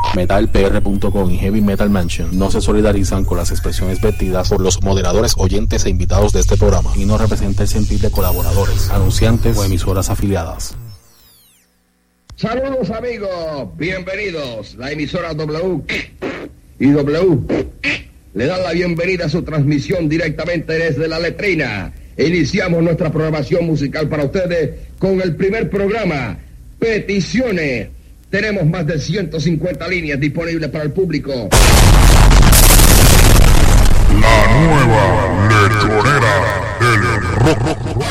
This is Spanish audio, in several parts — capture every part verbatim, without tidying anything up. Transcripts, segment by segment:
metal p r punto com y Heavy Metal Mansion no se solidarizan con las expresiones vertidas por los moderadores, oyentes e invitados de este programa y no representa el sentir de colaboradores, anunciantes o emisoras afiliadas. Saludos amigos, bienvenidos. La emisora W y W le dan la bienvenida a su transmisión directamente desde la letrina. Iniciamos nuestra programación musical para ustedes con el primer programa, Peticiones. Tenemos más de ciento cincuenta líneas disponibles para el público. La nueva lechonera del rock.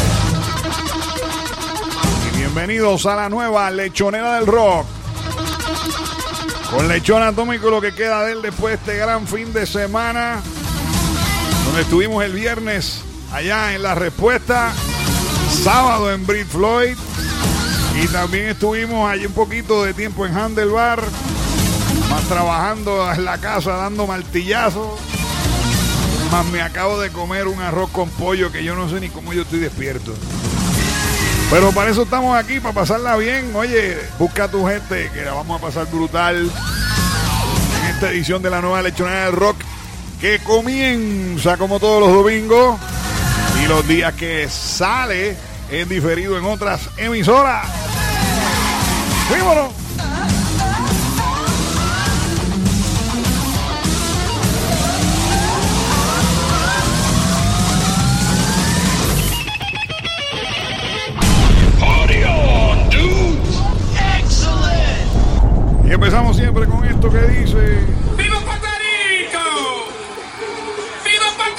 Y bienvenidos a la nueva lechonera del rock. Con Lechón Atómico, lo que queda de él después de este gran fin de semana, donde estuvimos el viernes allá en La Respuesta, sábado en Brit Floyd, y también estuvimos allí un poquito de tiempo en Handlebar, más trabajando en la casa, dando martillazos, más me acabo de comer un arroz con pollo que yo no sé ni cómo yo estoy despierto. Pero para eso estamos aquí, para pasarla bien. Oye, busca a tu gente, que la vamos a pasar brutal en esta edición de la nueva lechonera del rock, que comienza como todos los domingos y los días que sale en diferido en otras emisoras. ¡Fuímonos! Y empezamos siempre con esto que dice: ¡Viva Puerto Rico! ¡Viva Puerto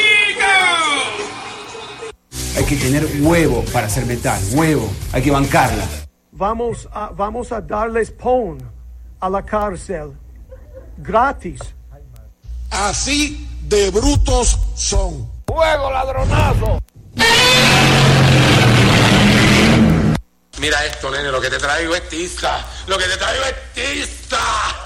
Rico! Hay que tener huevo para hacer metal, huevo, hay que bancarla. Vamos a, vamos a darles pon a la cárcel, gratis. Así de brutos son. ¡Fuego, ladronazo! Mira esto, nene, lo que te traigo es tiza. Lo que te traigo es tiza.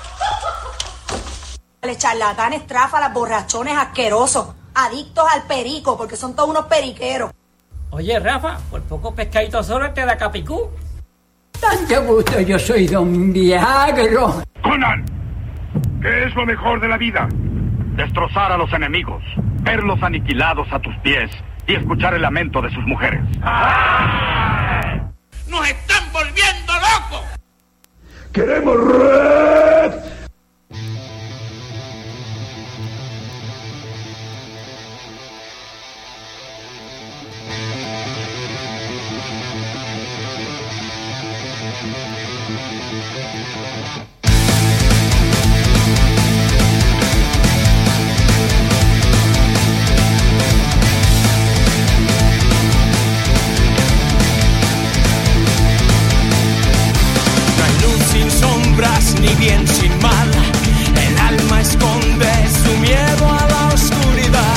Los charlatanes, tráfalas, borrachones asquerosos, adictos al perico, porque son todos unos periqueros. Oye, Rafa, por poco pescadito solo te da capicú. Tanto gusto, yo soy Don Viagro. Conan, ¿qué es lo mejor de la vida? Destrozar a los enemigos, verlos aniquilados a tus pies y escuchar el lamento de sus mujeres. ¡Ah! ¡Nos están volviendo locos! ¡Queremos red! Ni bien sin mal, el alma esconde su miedo a la oscuridad.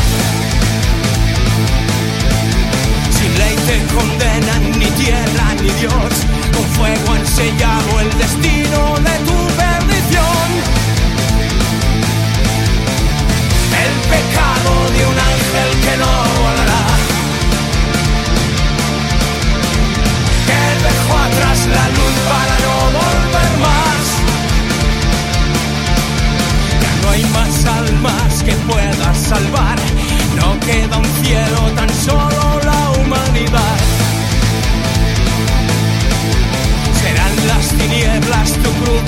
Sin ley te condenan ni tierra ni Dios, con fuego han sellado el destino de tu perdición. El pecado de un ángel que no volará, que dejó atrás la luz para no volver más. No hay más almas que puedas salvar, no queda un cielo, tan solo la humanidad. Serán las tinieblas tu cruz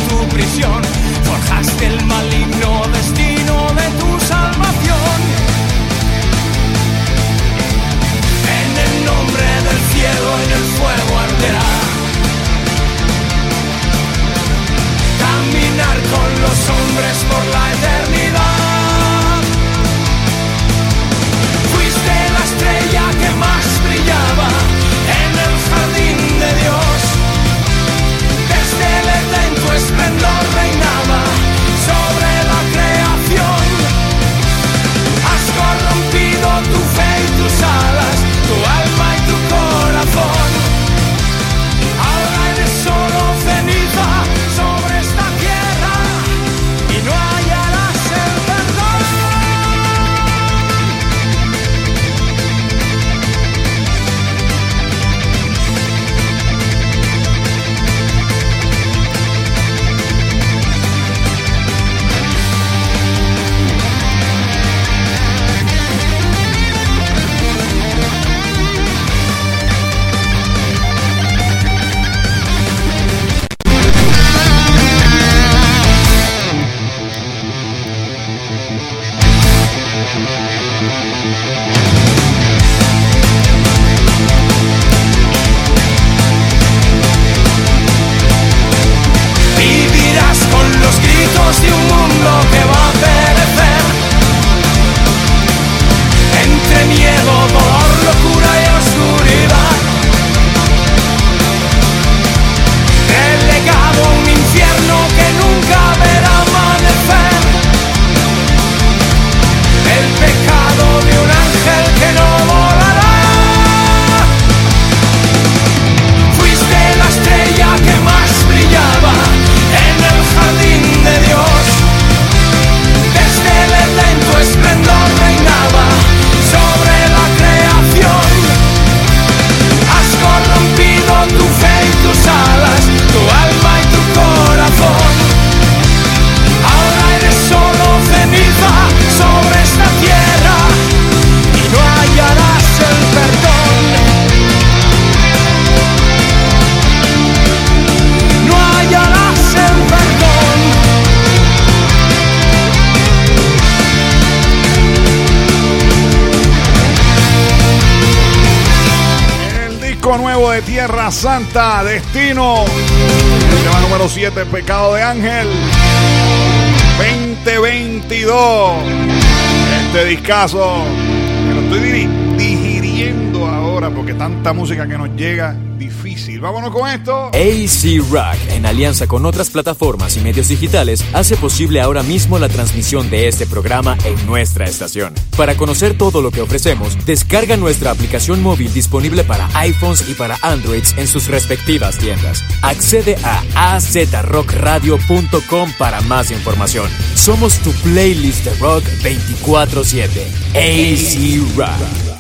de Tierra Santa, Destino. El tema número siete, Pecado de Ángel. veinte veintidós. Este discazo que lo estoy diri- digiriendo ahora porque tanta música que nos llega, difícil. Vámonos con esto. A C Rock, en alianza con otras plataformas y medios digitales, hace posible ahora mismo la transmisión de este programa en nuestra estación. Para conocer todo lo que ofrecemos, descarga nuestra aplicación móvil disponible para iPhones y para Androids en sus respectivas tiendas. Accede a a z rock radio punto com para más información. Somos tu playlist de rock veinticuatro siete. A C Rock.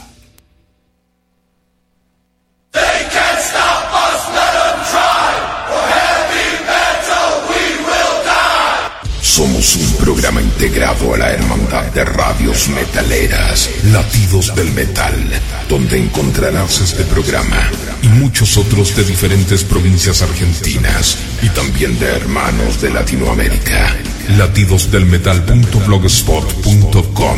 Somos un programa integrado a la Hermandad de Radios Metaleras, Latidos del Metal, donde encontrarás este programa y muchos otros de diferentes provincias argentinas y también de hermanos de Latinoamérica. latidos del metal punto blogspot punto com.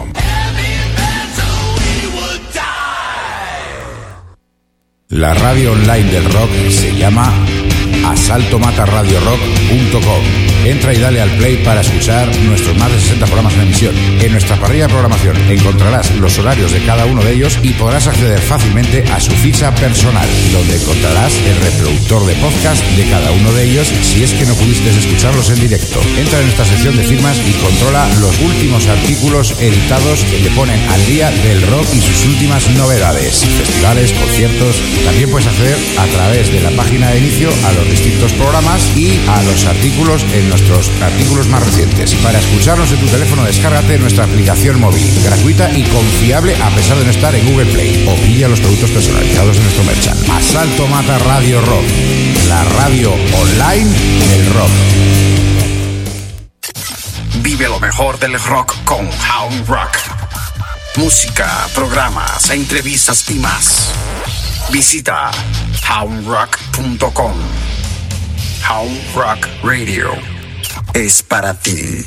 La radio online del rock se llama asalto mata radio rock punto com. Entra y dale al play para escuchar nuestros más de sesenta programas en emisión. En nuestra parrilla de programación encontrarás los horarios de cada uno de ellos y podrás acceder fácilmente a su ficha personal, donde encontrarás el reproductor de podcast de cada uno de ellos si es que no pudiste escucharlos en directo. Entra en esta sección de firmas y controla los últimos artículos editados que te ponen al día del rock y sus últimas novedades, festivales, conciertos. También puedes acceder a través de la página de inicio a los distintos programas y a los artículos en nuestros artículos más recientes. Para escucharnos en tu teléfono, descárgate nuestra aplicación móvil, gratuita y confiable a pesar de no estar en Google Play, o pilla los productos personalizados de nuestro merchant. Asalto Mata Radio Rock, la radio online del rock. Vive lo mejor del rock con Hound Rock. Música, programas, entrevistas y más. Visita hound rock punto com. Hound Rock Radio es para ti.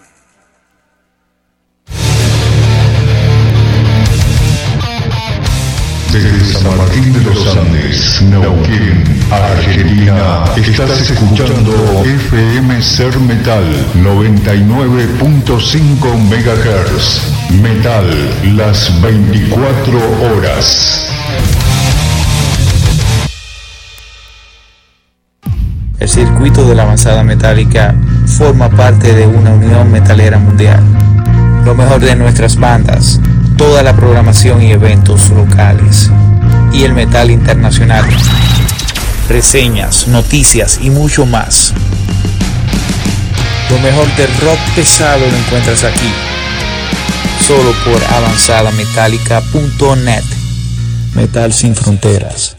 Desde San Martín de los Andes, Neuquén, Argentina, estás escuchando F M Ser Metal noventa y nueve punto cinco megahertz. Metal, las veinticuatro horas. El circuito de la avanzada metálica forma parte de una unión metalera mundial. Lo mejor de nuestras bandas, toda la programación y eventos locales, y el metal internacional. Reseñas, noticias y mucho más. Lo mejor del rock pesado lo encuentras aquí, solo por avanzada metálica punto net. Metal sin fronteras.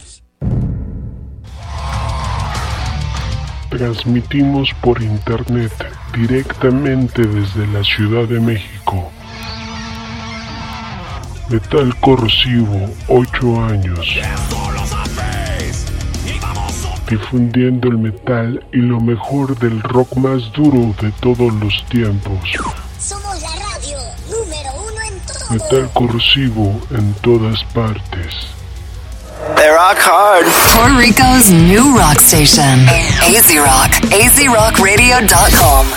Transmitimos por internet directamente desde la Ciudad de México. Metal Corrosivo, ocho años. Difundiendo el metal y lo mejor del rock más duro de todos los tiempos. Somos la radio número uno en todo. Metal Corrosivo en todas partes. They rock hard. Puerto Rico's new rock station. A Z Rock. A Z rock radio dot com.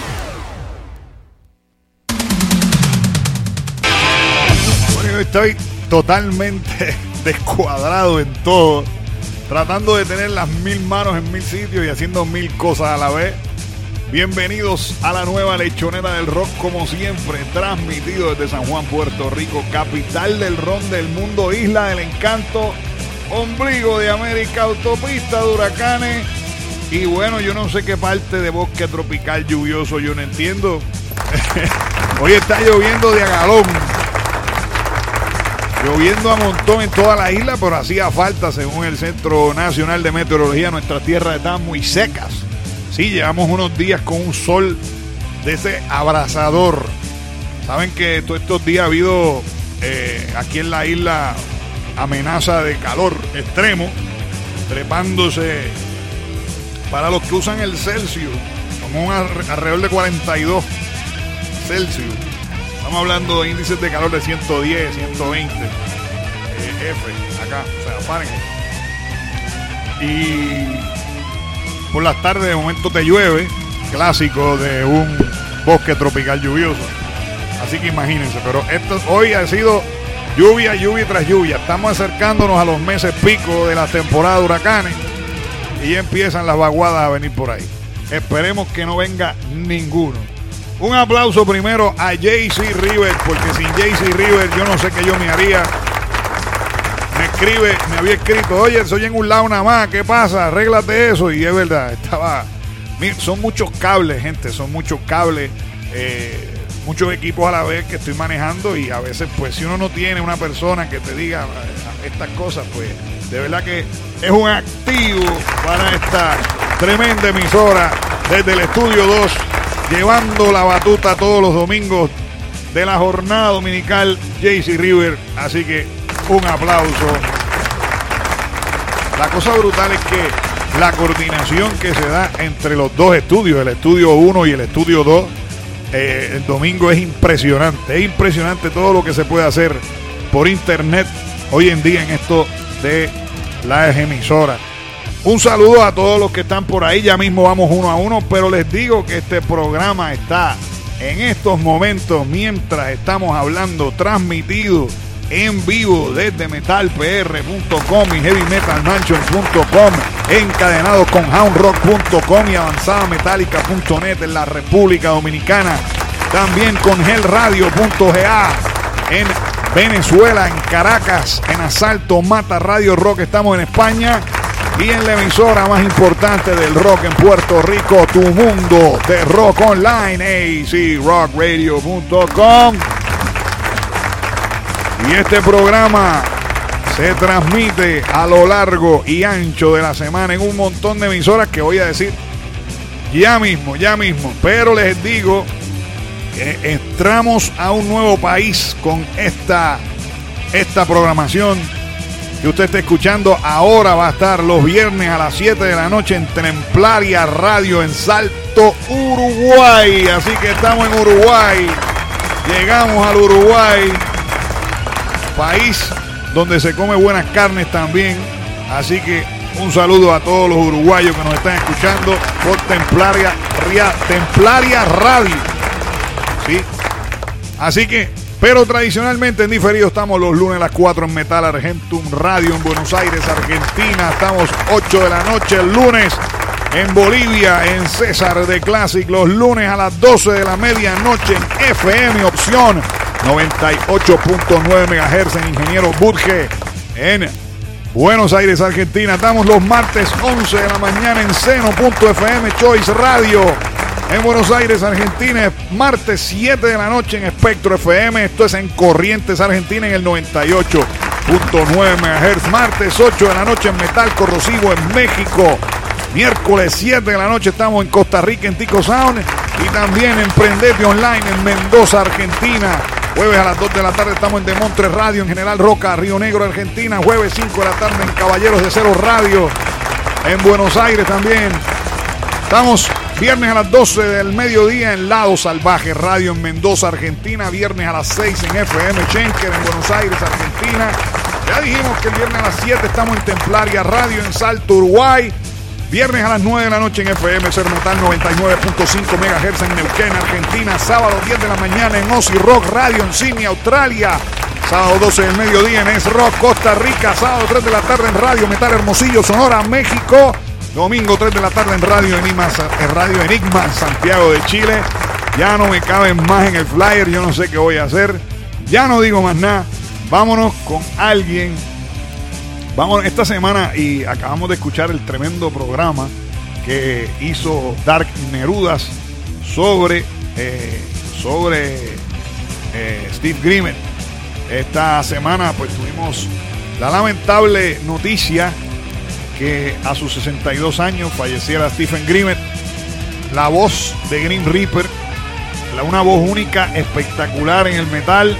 Bueno, yo estoy totalmente descuadrado en todo, tratando de tener las mil manos en mil sitios y haciendo mil cosas a la vez. Bienvenidos a la nueva lechonera del rock, como siempre, transmitido desde San Juan, Puerto Rico, capital del ron del mundo, isla del encanto, ombligo de América, autopista de huracanes. Y bueno, yo no sé qué parte de bosque tropical lluvioso, yo no entiendo. Hoy está lloviendo de a galón, lloviendo a montón en toda la isla, pero hacía falta, según el Centro Nacional de Meteorología. Nuestras tierras están muy secas. Sí, llevamos unos días con un sol de ese abrasador. Saben que todos estos días ha habido eh, aquí en la isla amenaza de calor extremo, trepándose para los que usan el Celsius, como un alrededor de cuarenta y dos Celsius. Estamos hablando de índices de calor de ciento diez, ciento veinte eh, F, acá, o sea, Fahrenheit. y por las tardes de momento te llueve, clásico de un bosque tropical lluvioso. Así que imagínense, pero esto hoy ha sido lluvia, lluvia tras lluvia. Estamos acercándonos a los meses pico de la temporada de huracanes y ya empiezan las vaguadas a venir por ahí. Esperemos que no venga ninguno. Un aplauso primero a J C River, porque sin J C River yo no sé qué yo me haría. Me escribe, me había escrito, oye, soy en un lado nada más, ¿qué pasa? Arréglate eso. Y es verdad, estaba... Son muchos cables, gente, son muchos cables, eh, muchos equipos a la vez que estoy manejando y a veces, pues, si uno no tiene una persona que te diga estas cosas, pues, de verdad que es un activo para esta tremenda emisora desde el Estudio dos, llevando la batuta todos los domingos de la jornada dominical, J C River. Así que un aplauso. La cosa brutal es que la coordinación que se da entre los dos estudios, el Estudio uno y el Estudio dos, eh, el domingo es impresionante. Es impresionante todo lo que se puede hacer por internet hoy en día en esto de las emisoras. Un saludo a todos los que están por ahí. Ya mismo vamos uno a uno, pero les digo que este programa está en estos momentos, mientras estamos hablando, transmitido en vivo desde metal p r punto com y heavy metal mansion punto com, encadenados con hound rock punto com y avanzada metálica punto net en la República Dominicana, también con hell radio punto g a en Venezuela, en Caracas, en Asalto Mata Radio Rock, estamos en España, y en la emisora más importante del rock en Puerto Rico, tu mundo de rock online, a c rock radio punto com. Y este programa se transmite a lo largo y ancho de la semana en un montón de emisoras que voy a decir ya mismo, ya mismo. Pero les digo que entramos a un nuevo país con esta, esta programación que usted está escuchando. Ahora va a estar los viernes a las siete de la noche en Templaria Radio en Salto, Uruguay. Así que estamos en Uruguay. Llegamos al Uruguay, país donde se come buenas carnes también. Así que un saludo a todos los uruguayos que nos están escuchando por Templaria, Templaria Radio. ¿Sí? Así que, pero tradicionalmente en diferido estamos los lunes a las cuatro en Metal Argentum Radio en Buenos Aires, Argentina. Estamos ocho de la noche el lunes en Bolivia, en César de Classic. Los lunes a las doce de la medianoche en F M Opción noventa y ocho punto nueve megahertz en Ingeniero Budge en Buenos Aires, Argentina. Estamos los martes once de la mañana en Seno punto f m Choice Radio en Buenos Aires, Argentina. Martes siete de la noche en Espectro F M. Esto es en Corrientes, Argentina, en el noventa y ocho punto nueve megahertz. Martes ocho de la noche en Metal Corrosivo en México. Miércoles siete de la noche estamos en Costa Rica en Tico Sound y también en Prendete Online en Mendoza, Argentina. Jueves a las dos de la tarde estamos en Demontre Radio en General Roca, Río Negro, Argentina. Jueves cinco de la tarde en Caballeros de Cero Radio en Buenos Aires también. Estamos viernes a las doce del mediodía en Lado Salvaje Radio en Mendoza, Argentina. Viernes a las seis en F M Schenker en Buenos Aires, Argentina. Ya dijimos que el viernes a las siete estamos en Templaria Radio en Salto, Uruguay. Viernes a las nueve de la noche en F M Ser Metal noventa y nueve punto cinco megahertz en Neuquén, Argentina. Sábado diez de la mañana en Aussie Rock Radio en Sydney, Australia. Sábado doce del mediodía en Es Rock, Costa Rica. Sábado tres de la tarde en Radio Metal Hermosillo, Sonora, México. Domingo tres de la tarde en Radio Enigma, en Radio Enigma, Santiago de Chile. Ya no me caben más en el flyer, yo no sé qué voy a hacer. Ya no digo más nada. Vámonos con alguien. Vamos esta semana y acabamos de escuchar el tremendo programa que hizo Dark Nerudas sobre, eh, sobre eh, Steve Grimmett. Esta semana pues tuvimos la lamentable noticia que a sus sesenta y dos años falleciera Stephen Grimmett, la voz de Grim Reaper, la, una voz única, espectacular en el metal.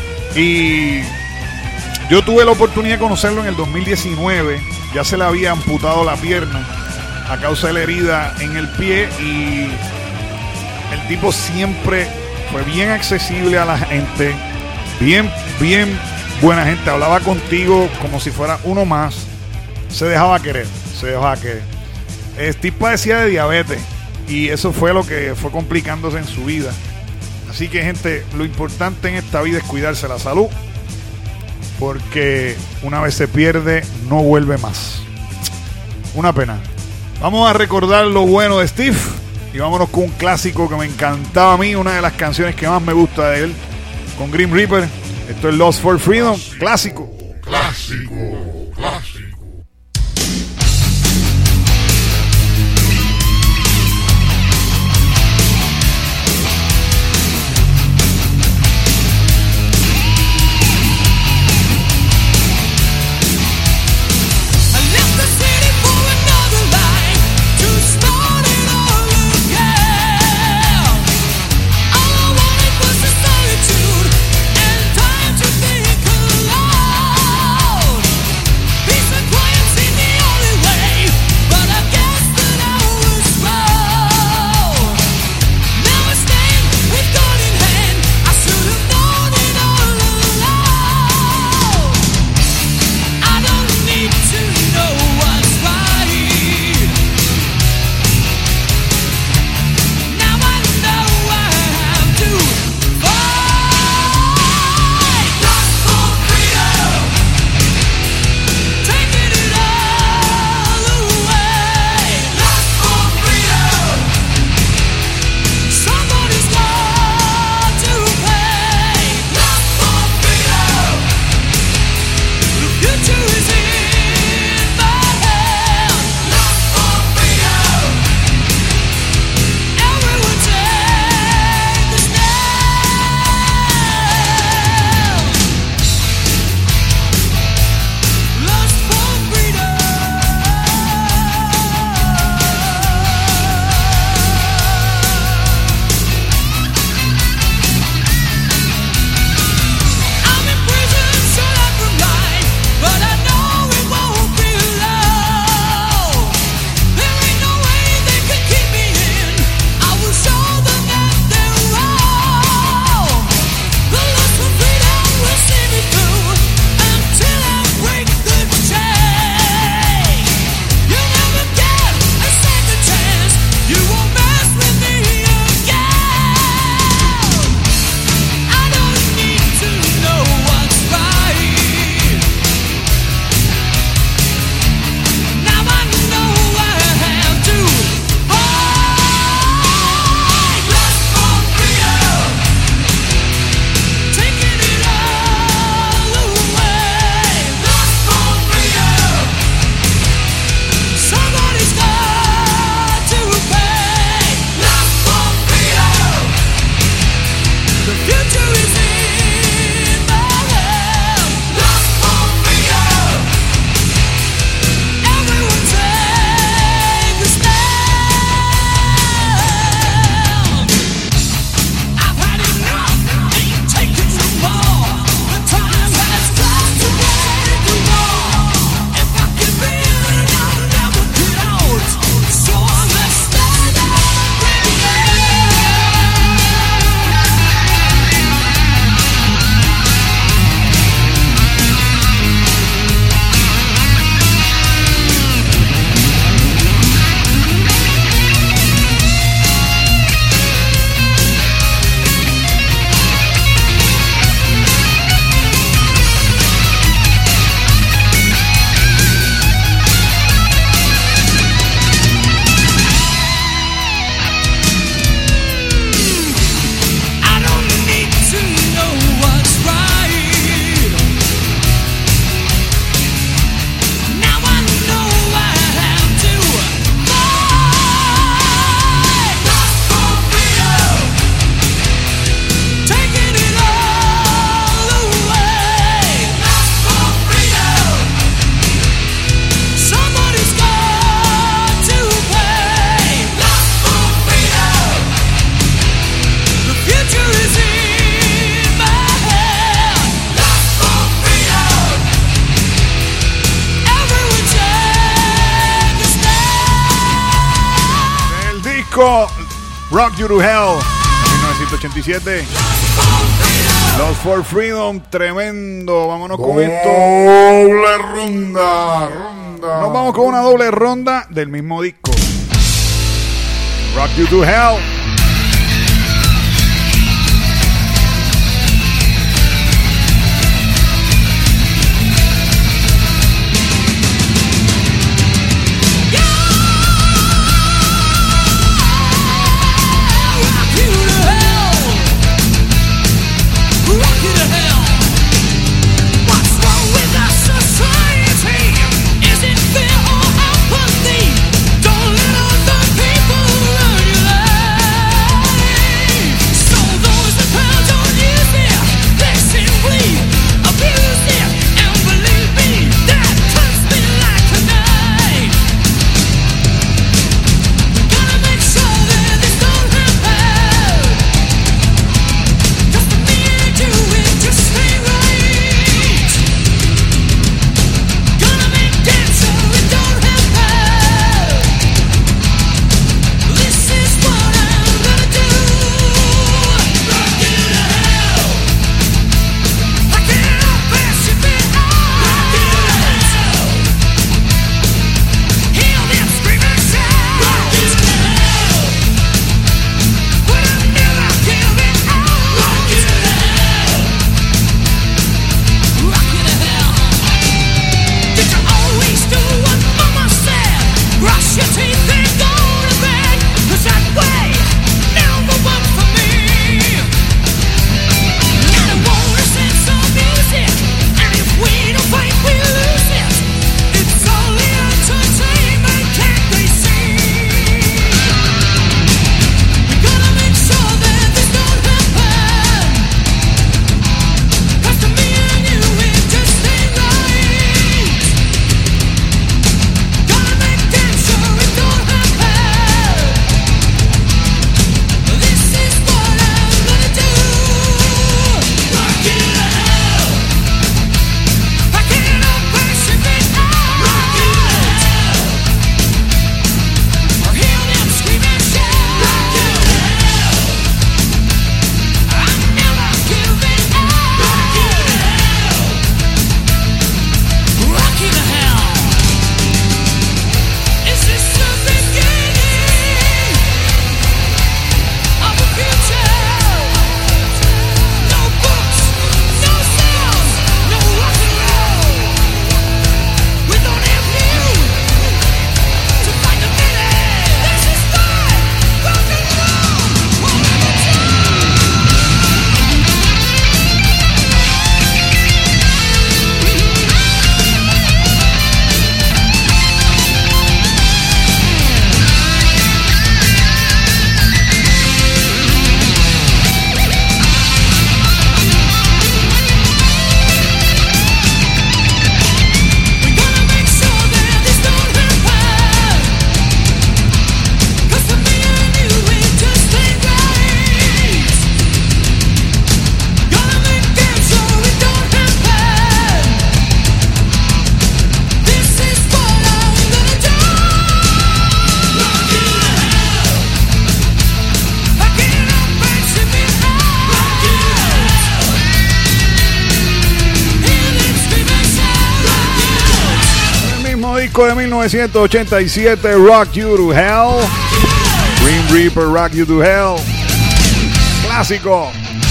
Y yo tuve la oportunidad de conocerlo en el dos mil diecinueve. Ya se le había amputado la pierna a causa de la herida en el pie y el tipo siempre fue bien accesible a la gente, bien, bien buena gente. Hablaba contigo como si fuera uno más. Se dejaba querer, Ese hacker. Steve padecía de diabetes y eso fue lo que fue complicándose en su vida. Así que, gente, lo importante en esta vida es cuidarse la salud, porque una vez se pierde, no vuelve más. Una pena. Vamos a recordar lo bueno de Steve y vámonos con un clásico que me encantaba a mí, una de las canciones que más me gusta de él, con Grim Reaper. Esto es Lost for Freedom, clásico. Clásico, clásico. disco Rock You to Hell de mil novecientos ochenta y siete. Lost for Freedom, tremendo. Vámonos con esto. Doble ronda, ronda. ronda. Nos vamos con una doble ronda del mismo disco. Rock You to Hell. Don't let other people run your life. disco de mil novecientos ochenta y siete, Rock You to Hell. Grim Reaper, Rock You to Hell. Clásico.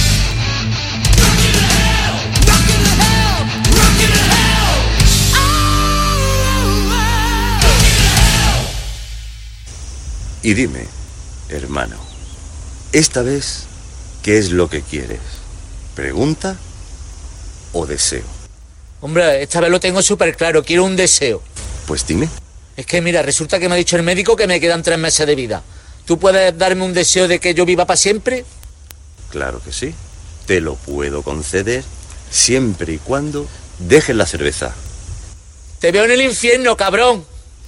Y dime, hermano, esta vez, ¿qué es lo que quieres? ¿Pregunta o deseo? Hombre, esta vez lo tengo súper claro, quiero un deseo. Pues dime. Es que mira, resulta que me ha dicho el médico que me quedan tres meses de vida. ¿Tú puedes darme un deseo de que yo viva para siempre? Claro que sí, te lo puedo conceder siempre y cuando dejes la cerveza. Te veo en el infierno, cabrón.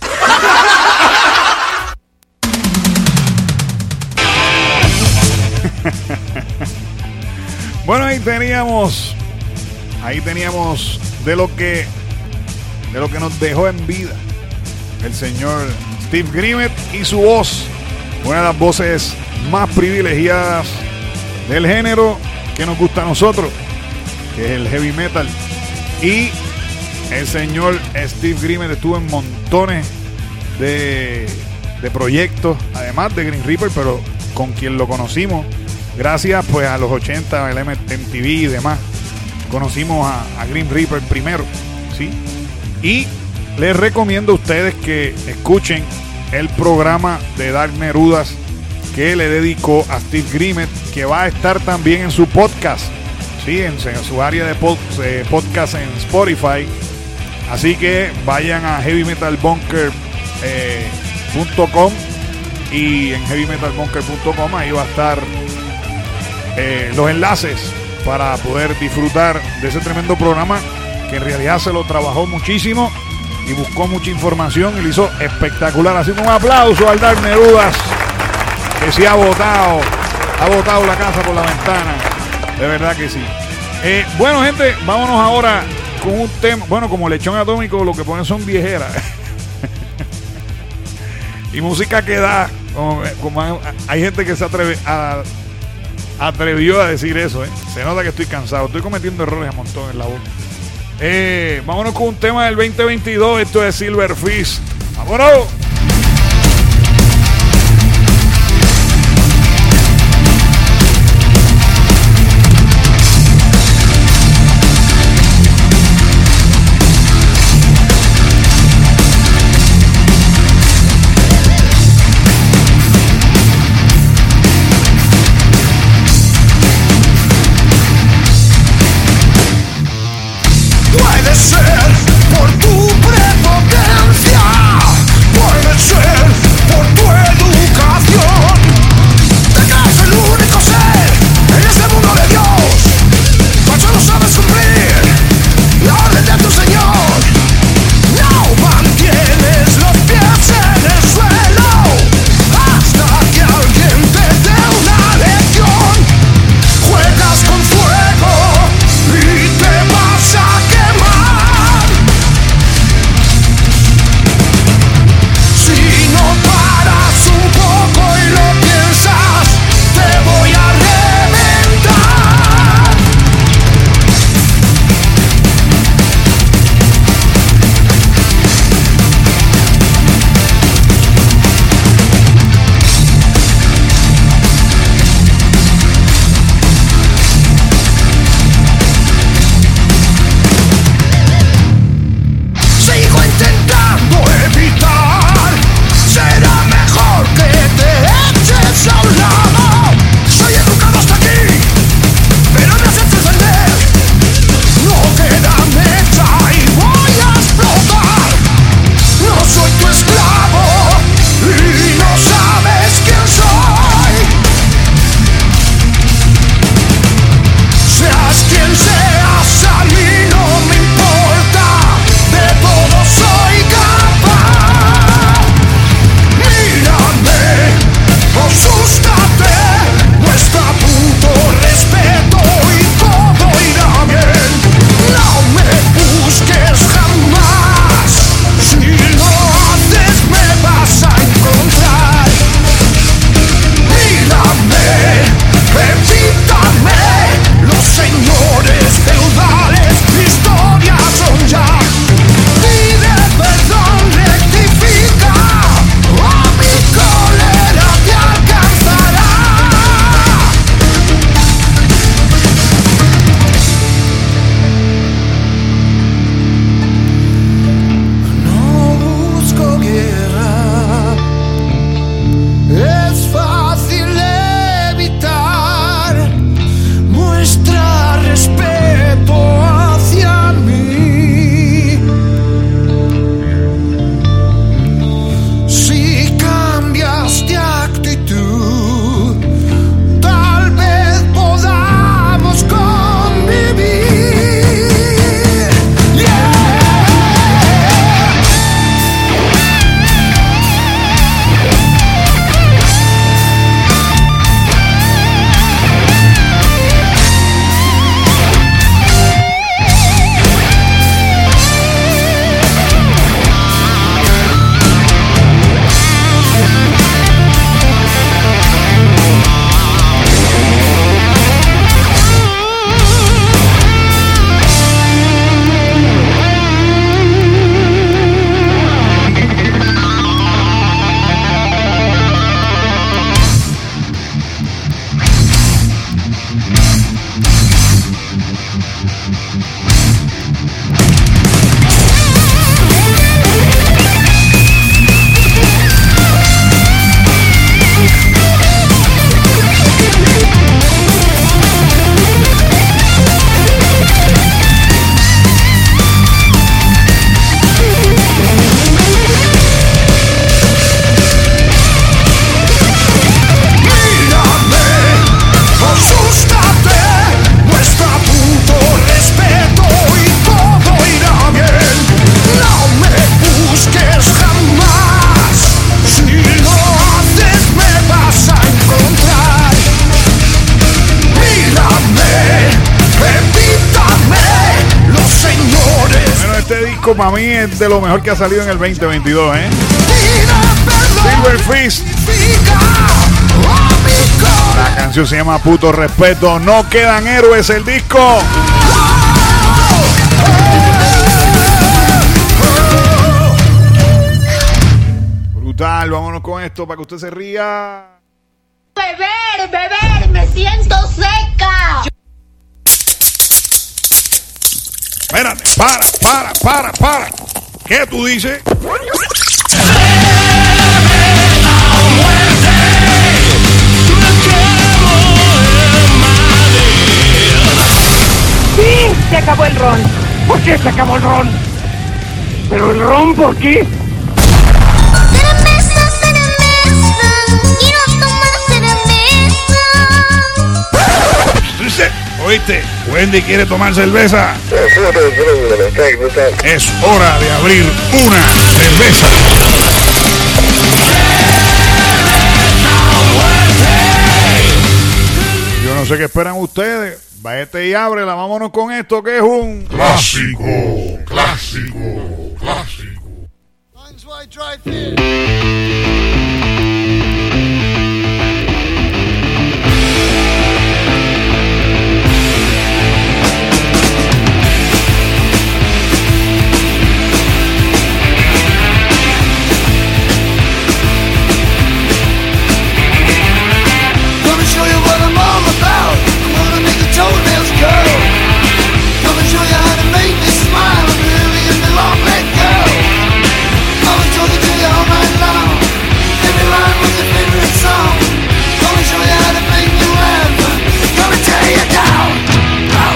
Bueno, ahí teníamos ahí teníamos de lo que de lo que nos dejó en vida el señor Steve Grimmett y su voz, una de las voces más privilegiadas del género que nos gusta a nosotros, que es el heavy metal. Y El señor Steve Grimet estuvo en montones de, de proyectos, además de Green Reaper, pero con quien lo conocimos, gracias pues a los ochenta, el M T V y demás, conocimos a, a Green Reaper primero, ¿sí? Y les recomiendo a ustedes que escuchen el programa de Dark Nerudas que le dedicó a Steve Grimet, que va a estar también en su podcast, ¿sí? En, en su área de pod, eh, podcast en Spotify. Así que vayan a heavy metal bunker punto com eh, y en heavy metal bunker punto com ahí va a estar eh, los enlaces para poder disfrutar de ese tremendo programa que en realidad se lo trabajó muchísimo y buscó mucha información y lo hizo espectacular. Así que un aplauso al Dark Nerudas, que sí ha botado, ha botado la casa por la ventana, de verdad que sí. Eh, bueno, gente, vámonos ahora con un tema. Bueno, como Lechón Atómico lo que ponen son viejeras y música que da, como, como hay gente que se atreve a, atrevió a decir eso, ¿eh? Se nota que estoy cansado, estoy cometiendo errores a montón en la voz. Eh, vámonos con un tema del veinte veintidós. Esto es Silverfish. ¡Vámonos! Puede ser por tu prepotencia, por disco para mí es de lo mejor que ha salido en el veinte veintidós, ¿eh? Silver Fist. La canción se llama Puto Respeto. No quedan héroes el disco. Brutal, vámonos con esto para que usted se ría. Beber, beber, me siento seca. Espérate, para, para, para, para. ¿Qué tú dices? Sí, se acabó el ron. ¿Por qué se acabó el ron? ¿Pero el ron por qué? Cerveza, cerveza, quiero tomar cerveza. Dice, oíste, Wendy quiere tomar cerveza. Es hora de abrir una cerveza. Yo no sé qué esperan ustedes. Váyate y ábrela, vámonos con esto que es un clásico, clásico, clásico. Toenails curl. Come and show you how to make me smile. I'm living in the long leg girl. I was talking to you all night long. Every line was a favorite song. Come and show you how to make me laugh. Come and tear you down. Oh.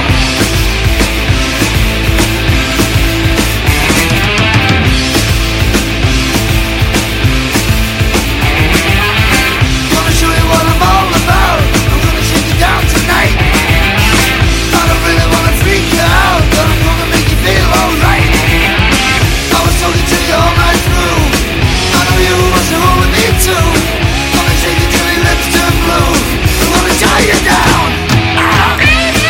Come and show you what I'm all about. I'm gonna shake you down tonight. I don't really wanna freak you out, but I'm gonna make you feel alright. I was talking to you all night through. I know you was holding me too. Gonna shake you till your lips turn blue. I'm gonna tie you down. Ah.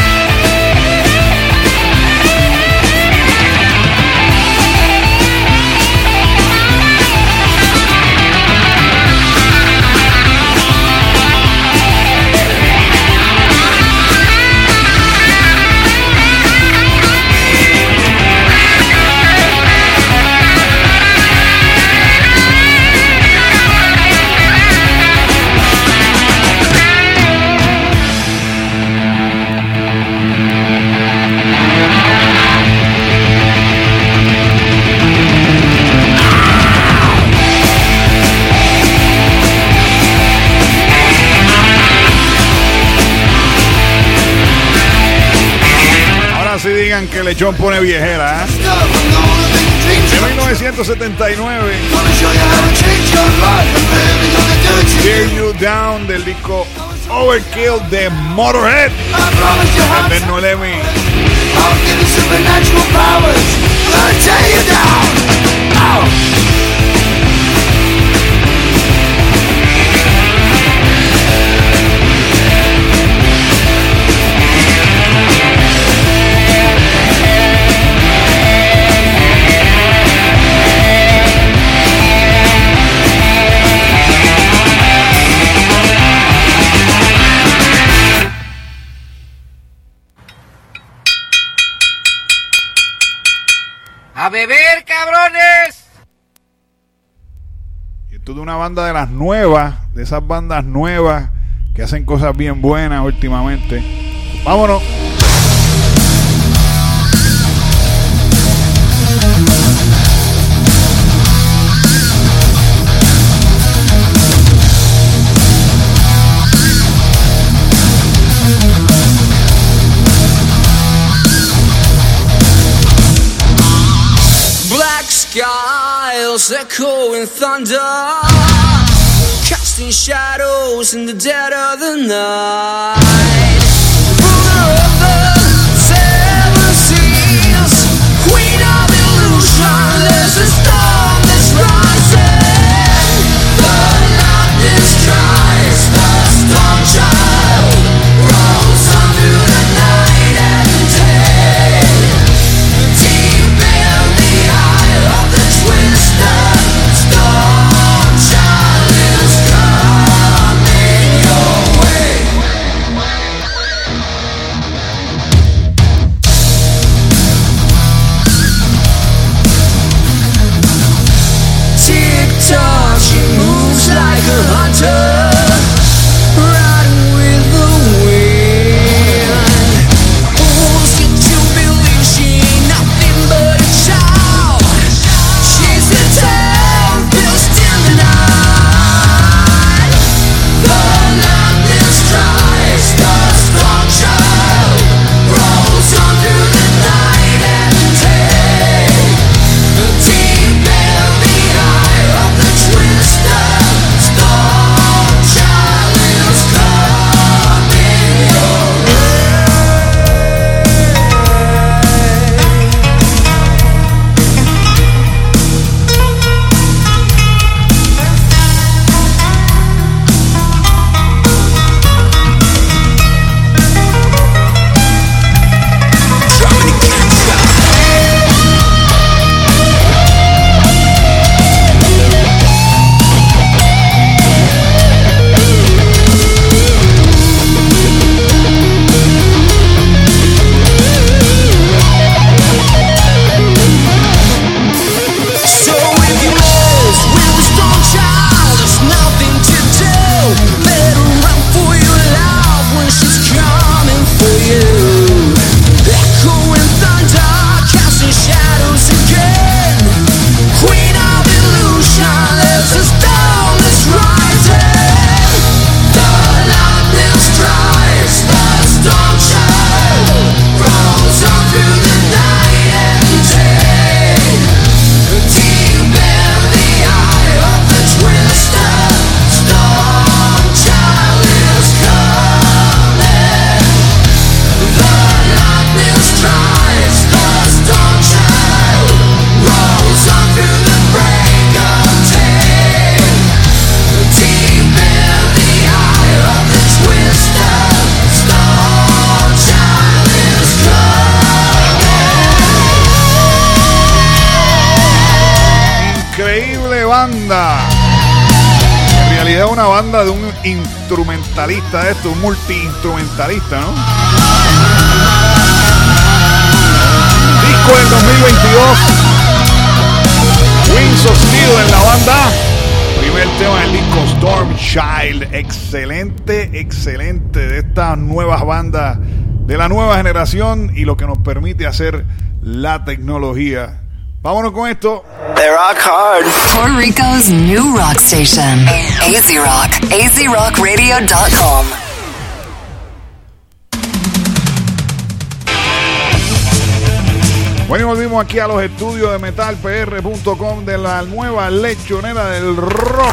Así digan que Lechón pone viejera, ¿eh? De mil novecientos setenta y nueve, Tear You Down del disco Overkill de Motorhead. De Noelemi. I'll give you supernatural powers. I'm gonna tear you down. Ow. ¡A beber, cabrones! Y esto de una banda de las nuevas, de esas bandas nuevas que hacen cosas bien buenas últimamente. Vámonos. Skies echoing thunder, casting shadows in the dead of the night. Ruler of the seven seas, queen of illusion, there's a storm that's rising. The night destroys the storm child, rolls on through the night and day. Deep in the banda. En realidad es una banda de un instrumentalista de esto, un multi-instrumentalista, ¿no? Disco del dos mil veintidós. Wings of Steel en la banda. Primer tema del disco Storm Child. Excelente, excelente de estas nuevas bandas de la nueva generación y lo que nos permite hacer la tecnología. Vámonos con esto. They rock hard. Puerto Rico's new rock station. A Z Rock. A Z Rock Radio dot com. Bueno, y volvimos aquí a los estudios de metal p r punto com de la nueva lechonera del rock.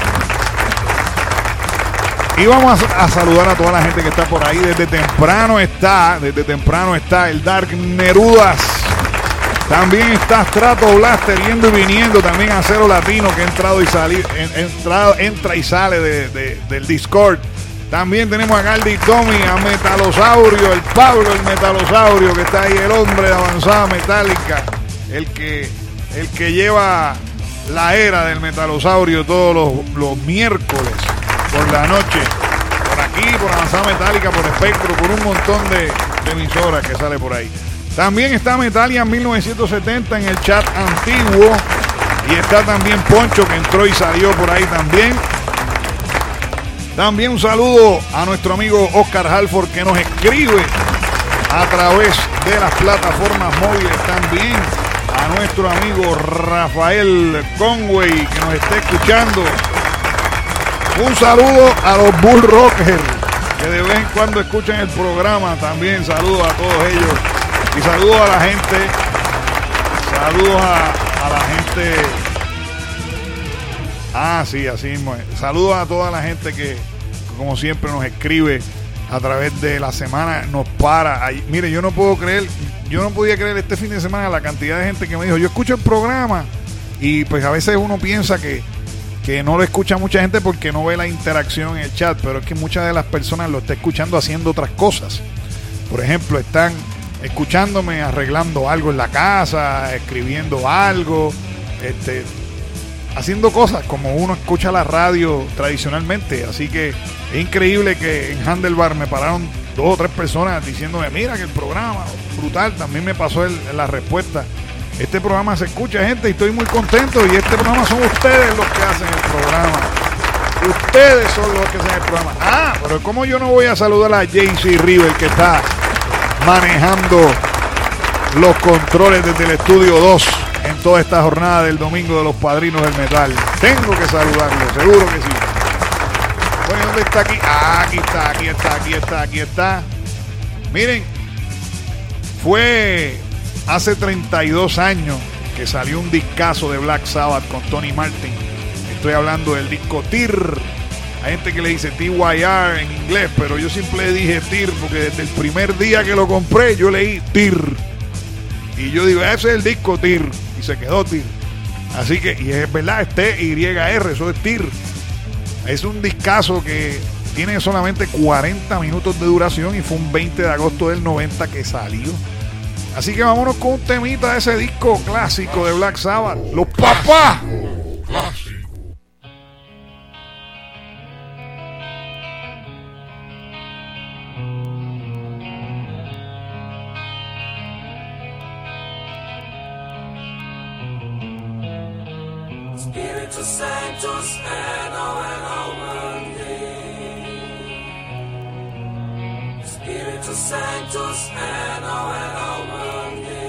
Y vamos a, a saludar a toda la gente que está por ahí. Desde temprano está, desde temprano está el Dark Nerudas. También está Strato Blaster yendo y viniendo. También Acero Latino que ha entrado y salido, en, entrado, entra y sale de, de, del Discord. También tenemos a Galdi Tommy, a Metalosaurio, el Pablo el Metalosaurio, que está ahí, el hombre de avanzada metálica, el que, el que lleva la era del Metalosaurio todos los, los miércoles por la noche, por aquí, por avanzada metálica, por Espectro, por un montón de, de emisoras que sale por ahí. También está Metalia mil novecientos setenta en el chat antiguo, y está también Poncho que entró y salió por ahí también. También un saludo a nuestro amigo Oscar Halford que nos escribe a través de las plataformas móviles. También a nuestro amigo Rafael Conway que nos está escuchando. Un saludo a los Bull Rockers que de vez en cuando escuchan el programa. También saludos a todos ellos. Y saludos a la gente. Saludos a, a la gente. Ah, sí, así mismo es. Saludos a toda la gente que, como siempre, nos escribe a través de la semana, nos para. Ahí, mire, yo no puedo creer, yo no podía creer este fin de semana la cantidad de gente que me dijo, yo escucho el programa, y pues a veces uno piensa que, que no lo escucha mucha gente porque no ve la interacción en el chat, pero es que muchas de las personas lo están escuchando haciendo otras cosas. Por ejemplo, están escuchándome arreglando algo en la casa, escribiendo algo, este... haciendo cosas como uno escucha la radio tradicionalmente. Así que es increíble que en Handlebar me pararon dos o tres personas diciéndome, mira que el programa brutal. También me pasó el, la respuesta, este programa se escucha, gente, y estoy muy contento. Y este programa son ustedes los que hacen el programa, ustedes son los que hacen el programa. Ah, pero ¿cómo yo no voy a saludar a J C River, que está manejando los controles desde el estudio dos en toda esta jornada del domingo de los padrinos del metal? Tengo que saludarlo, seguro que sí. Bueno, ¿dónde está aquí? Ah, aquí está, aquí está, aquí está, aquí está. Miren, fue hace treinta y dos años que salió un discazo de Black Sabbath con Tony Martin. Estoy hablando del disco Tyr. Hay gente que le dice T Y R en inglés, pero yo siempre le dije Tyr porque desde el primer día que lo compré yo leí Tyr. Y yo digo, ese es el disco Tyr. Y se quedó Tyr. Así que, y es verdad, es T Y R, eso es Tyr. Es un discazo que tiene solamente cuarenta minutos de duración y fue un veinte de agosto del noventa que salió. Así que vámonos con un temita de ese disco clásico de Black Sabbath, Los Papás. Spiritus Sanctus, Anno Anno Mundi. Spiritus Sanctus, Anno Anno Mundi.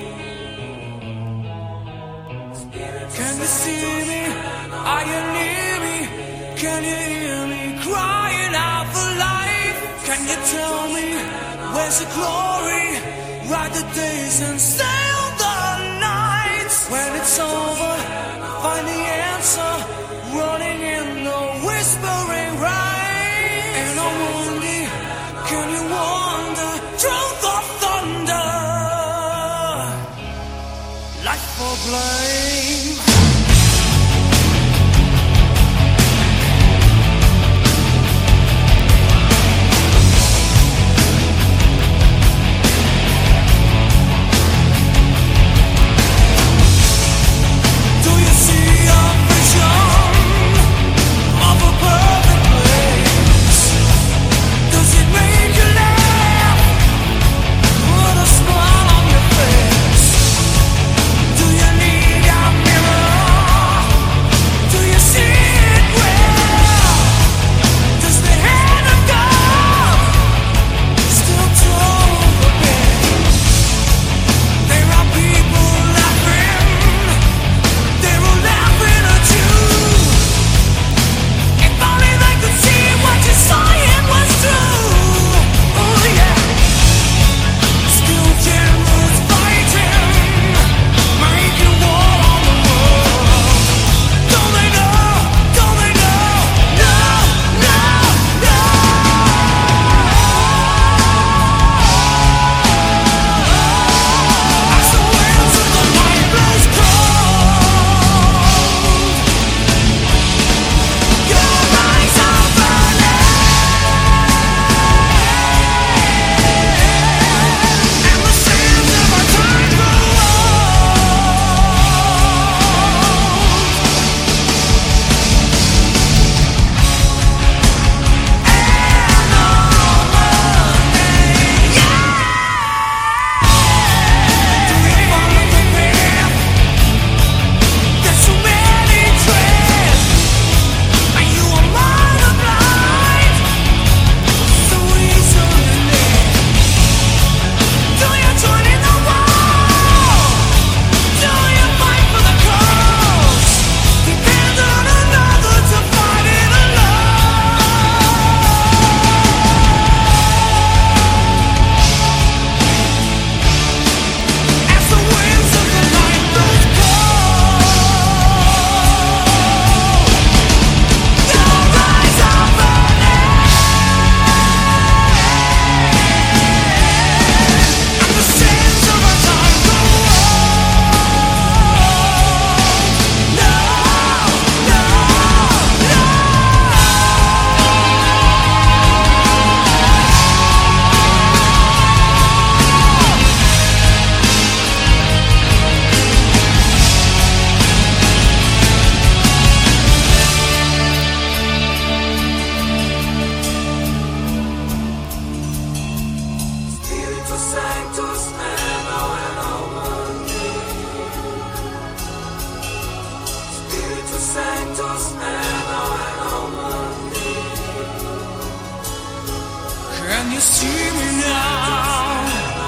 Can you see me? Are you near me? Can you hear me crying out for life? Can you tell me where's the glory? Ride the days and sail the nights. When it's over, find the answer, running in the whispering rain. And I'm wondering, can you wander through the thunder? Life or blame? Do you see your vision? Can you see me now?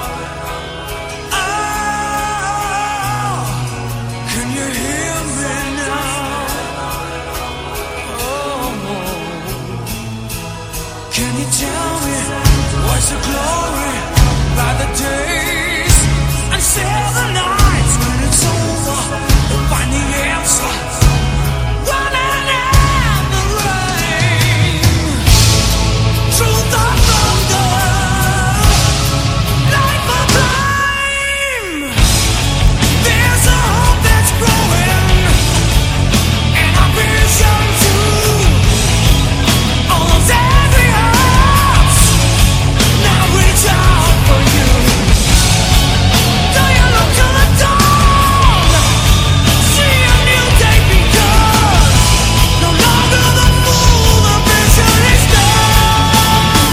Oh, can you hear me now? Oh, can you tell me what's the glory by the days and sell the nights when it's over? We'll find the answer. Running in the rain. Truth or thunder, life or blame. There's a hope that's growing, and a vision too. Almost every heart now reach out for you. Do you look to the dawn? See a new day begun. No longer the fool, the vision is done.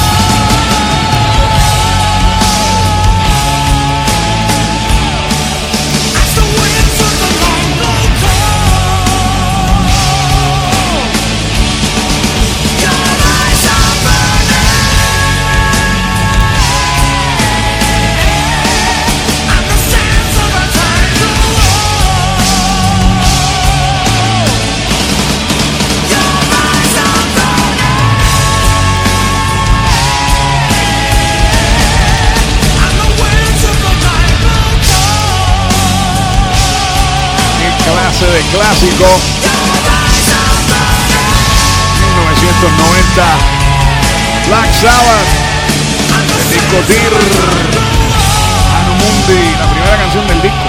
As the winds of the long blow cold, your eyes are burning, and the sands of a time to roll. Your eyes are burning, and the winds of the night blow cold. Qué clase de clásico. mil novecientos noventa. Black Sabbath. El disco Dir. Anumundi. La primera canción del disco.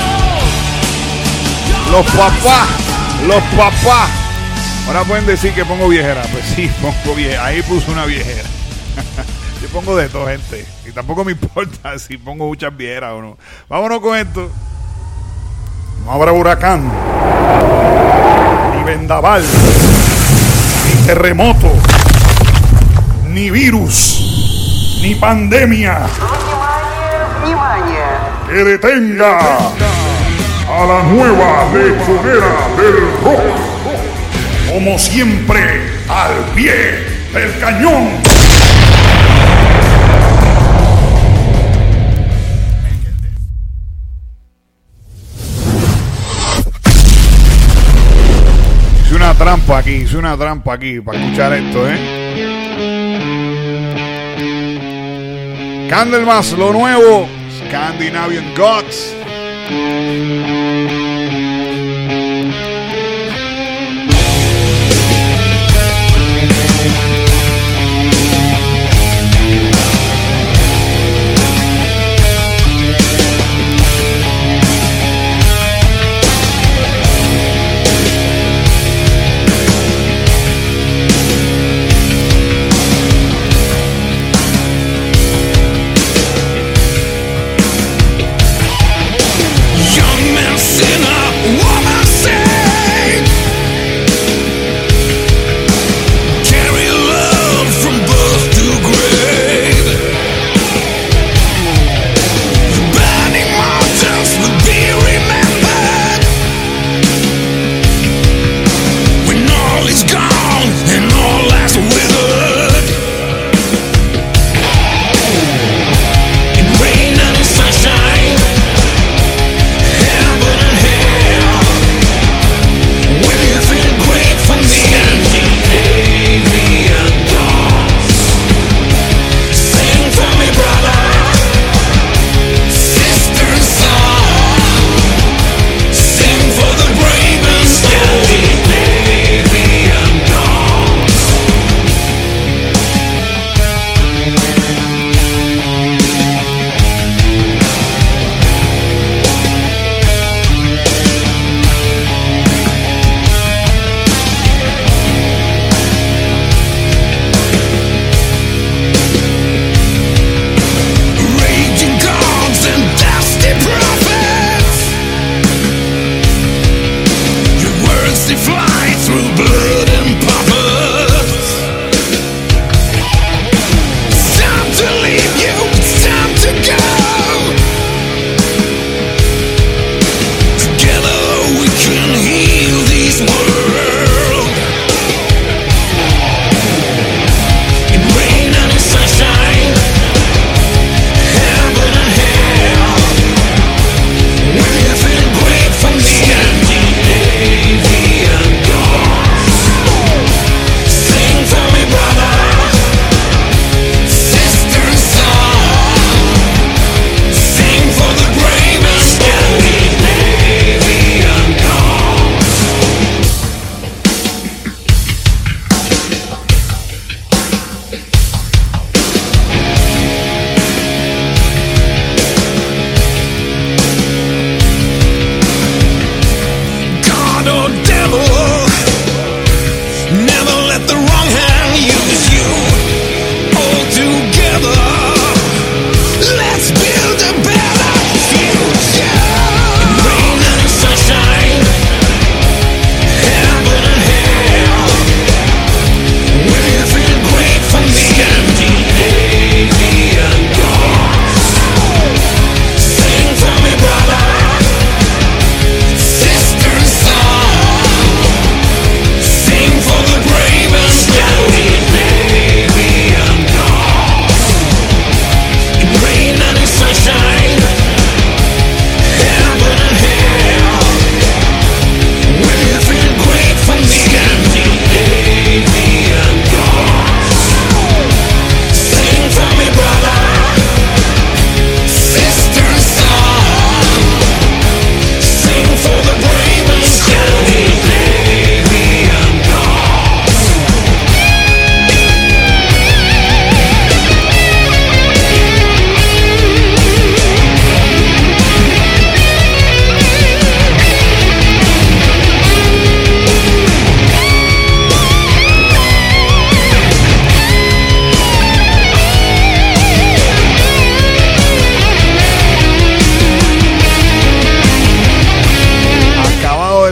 Los papás. Los papás. Ahora pueden decir que pongo viejera. Pues sí, pongo viejera. Ahí puso una viejera. Yo pongo de todo, gente. Y tampoco me importa si pongo muchas viejeras o no. Vámonos con esto. No habrá huracán, ni vendaval, ni terremoto, ni virus, ni pandemia que detenga a la nueva lechonera del rock. Como siempre, al pie del cañón. Hice una trampa aquí, hice una trampa aquí para escuchar esto, ¿eh? Candlemas, lo nuevo, Scandinavian Gods. Young men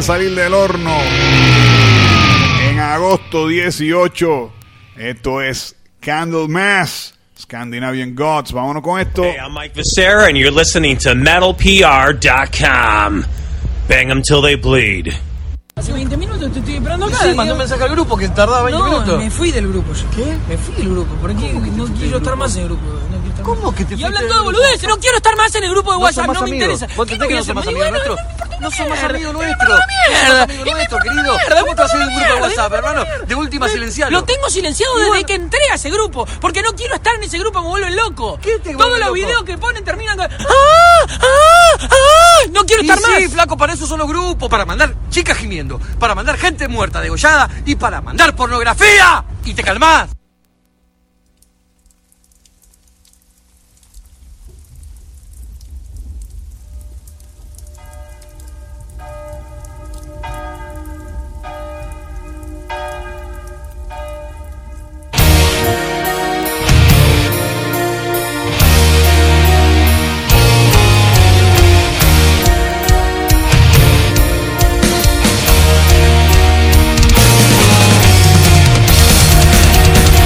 de salir del horno en agosto dieciocho. Esto es Candlemass, Scandinavian Gods. Vámonos con esto. Hey, I'm Mike Viscera and you're listening to metal p r dot com. Bang them till they bleed. Hace veinte minutos te estoy esperando acá. Sí, mandó un mensaje al grupo que tardaba veinte no, minutos. Me fui del grupo yo. ¿Qué? Me fui del grupo. ¿Por qué? No quiero estar más en el grupo. No quiero estar ¿Cómo más. que te Y fuiste hablan del todo grupo? boludeces. No quiero estar más en el grupo de No WhatsApp. sos No más me amigos. interesa. ¿Vos entendés que no sos más amigo nuestro? No sos más amigo nuestro. Mierda. No sos amigo nuestro, querido. ¿Cómo te vas a ir de un grupo de WhatsApp, hermano? De última silencialo. Lo tengo silenciado desde que entré a ese grupo. Porque no quiero estar en ese grupo, me vuelven loco. ¿Qué te Todos vuelve los loco? videos que ponen terminan con. ¡Ah! ¡Ah! ¡Ah! No quiero Y estar más. sí, flaco, para eso son los grupos. Para mandar chicas gimiendo. Para mandar gente muerta, degollada. Y para mandar pornografía. Y te calmás. We'll be right back.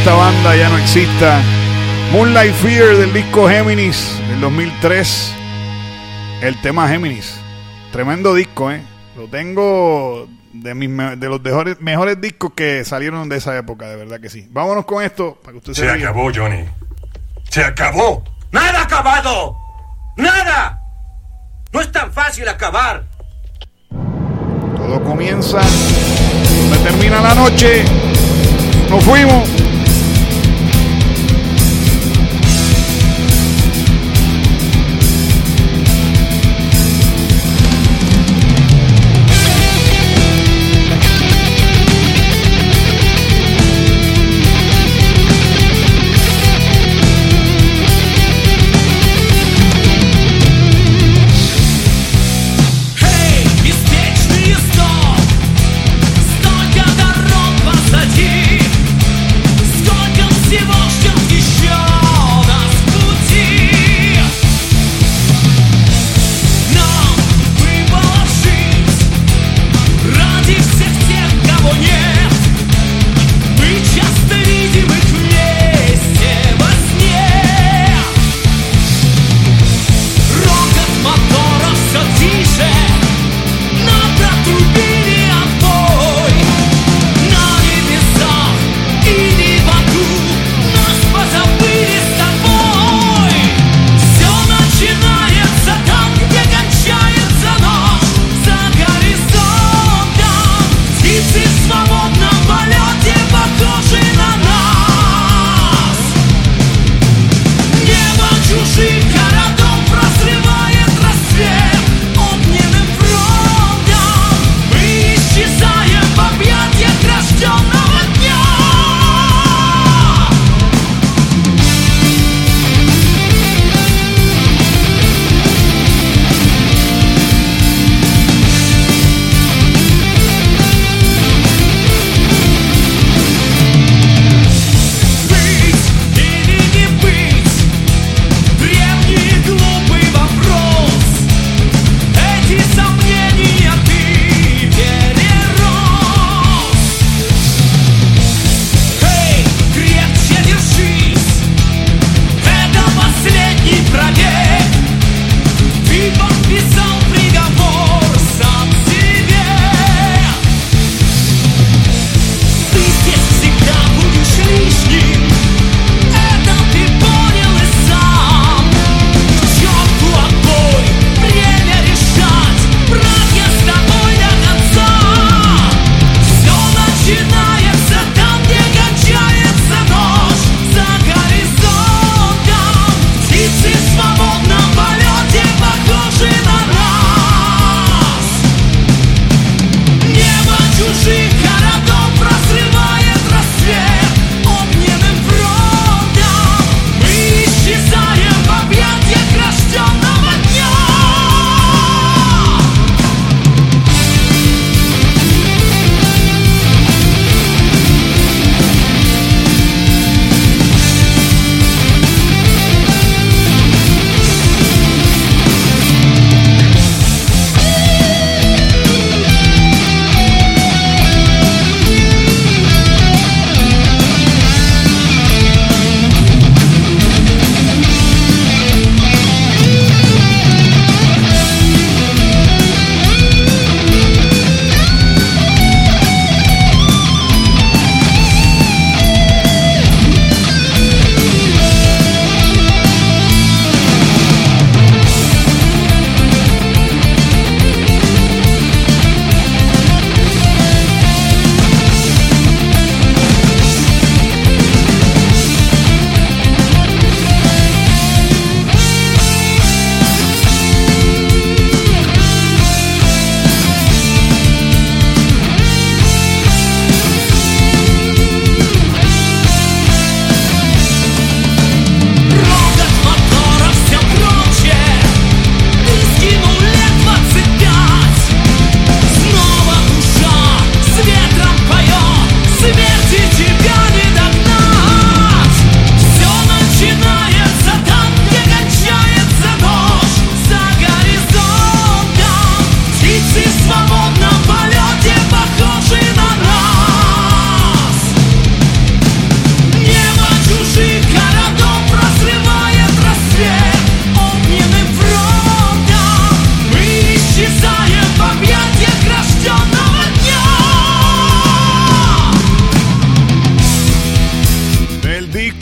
esta banda ya no exista. Moonlight Fear del disco Géminis del dos mil tres. El tema Géminis. Tremendo disco, ¿eh? Lo tengo de, mis, de los mejores, mejores discos que salieron de esa época, de verdad que sí. Vámonos con esto para que usted se Se ría. acabó, Johnny. Se acabó. ¡Nada acabado! ¡Nada! No es tan fácil acabar. Todo comienza donde termina la noche. Nos fuimos. Беспечный стол, столько дорог позади.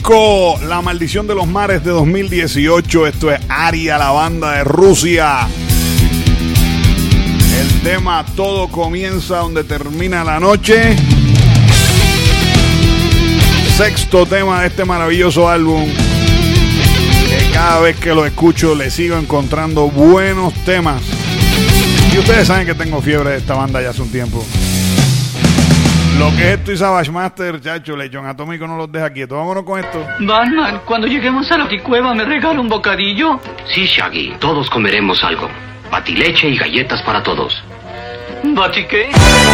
disco La Maldición de los Mares de dos mil dieciocho. Esto es Aria, la banda de Rusia. El tema Todo comienza donde termina la noche. Sexto tema de este maravilloso álbum, que cada vez que lo escucho le sigo encontrando buenos temas. Y ustedes saben que tengo fiebre de esta banda ya hace un tiempo. Lo que es esto y Savage Master, chacho, Lechón Atómico no los deja quietos. Vámonos con esto. Batman, cuando lleguemos a la cueva, ¿me regala un bocadillo? Sí, Shaggy, todos comeremos algo. Batileche y galletas para todos. ¿Bati qué?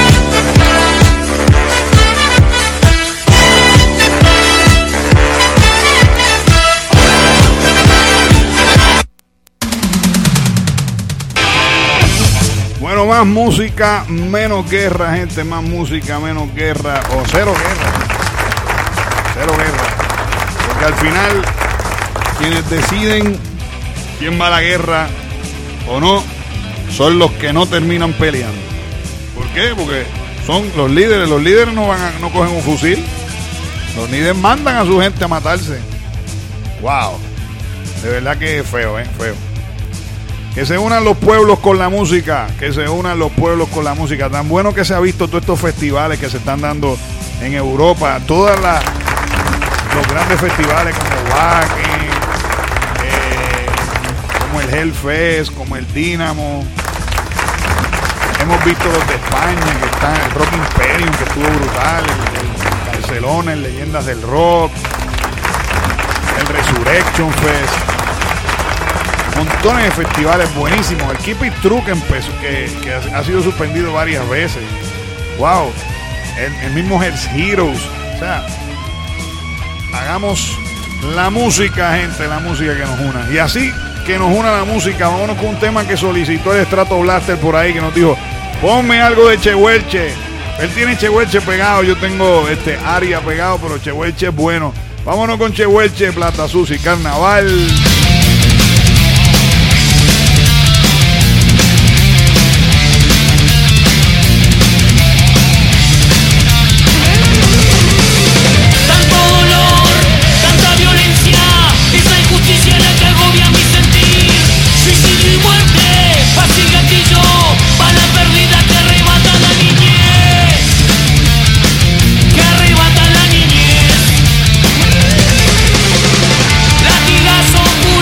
Bueno, más música, menos guerra, gente. Más música, menos guerra. O cero guerra. Cero guerra. Porque al final, quienes deciden quién va a la guerra o no, son los que no terminan peleando. ¿Por qué? Porque son los líderes. Los líderes no van a, no cogen un fusil. Los líderes mandan a su gente a matarse. Wow. De verdad que es feo, ¿eh? Feo. Que se unan los pueblos con la música, que se unan los pueblos con la música. Tan bueno que se ha visto todos estos festivales que se están dando en Europa, todas las los grandes festivales como Wacken, eh, como el Hellfest, como el Dynamo. Hemos visto los de España, que están el Rock Imperium, que estuvo brutal, el, el Barcelona, el Leyendas del Rock, el Resurrection Fest. Montones de festivales buenísimos. El Keep It True que empezó, que, que ha sido suspendido varias veces. Wow. El, el mismo Hells Heroes. O sea, hagamos la música, gente, la música que nos una. Y así que nos una la música, vámonos con un tema que solicitó el Strato Blaster por ahí, que nos dijo, ponme algo de Chehuelche. Él tiene Chehuelche pegado, yo tengo este Aria pegado, pero Chehuelche es bueno. Vámonos con Chehuelche, Plata Sucia y Carnaval. Latigazo puro.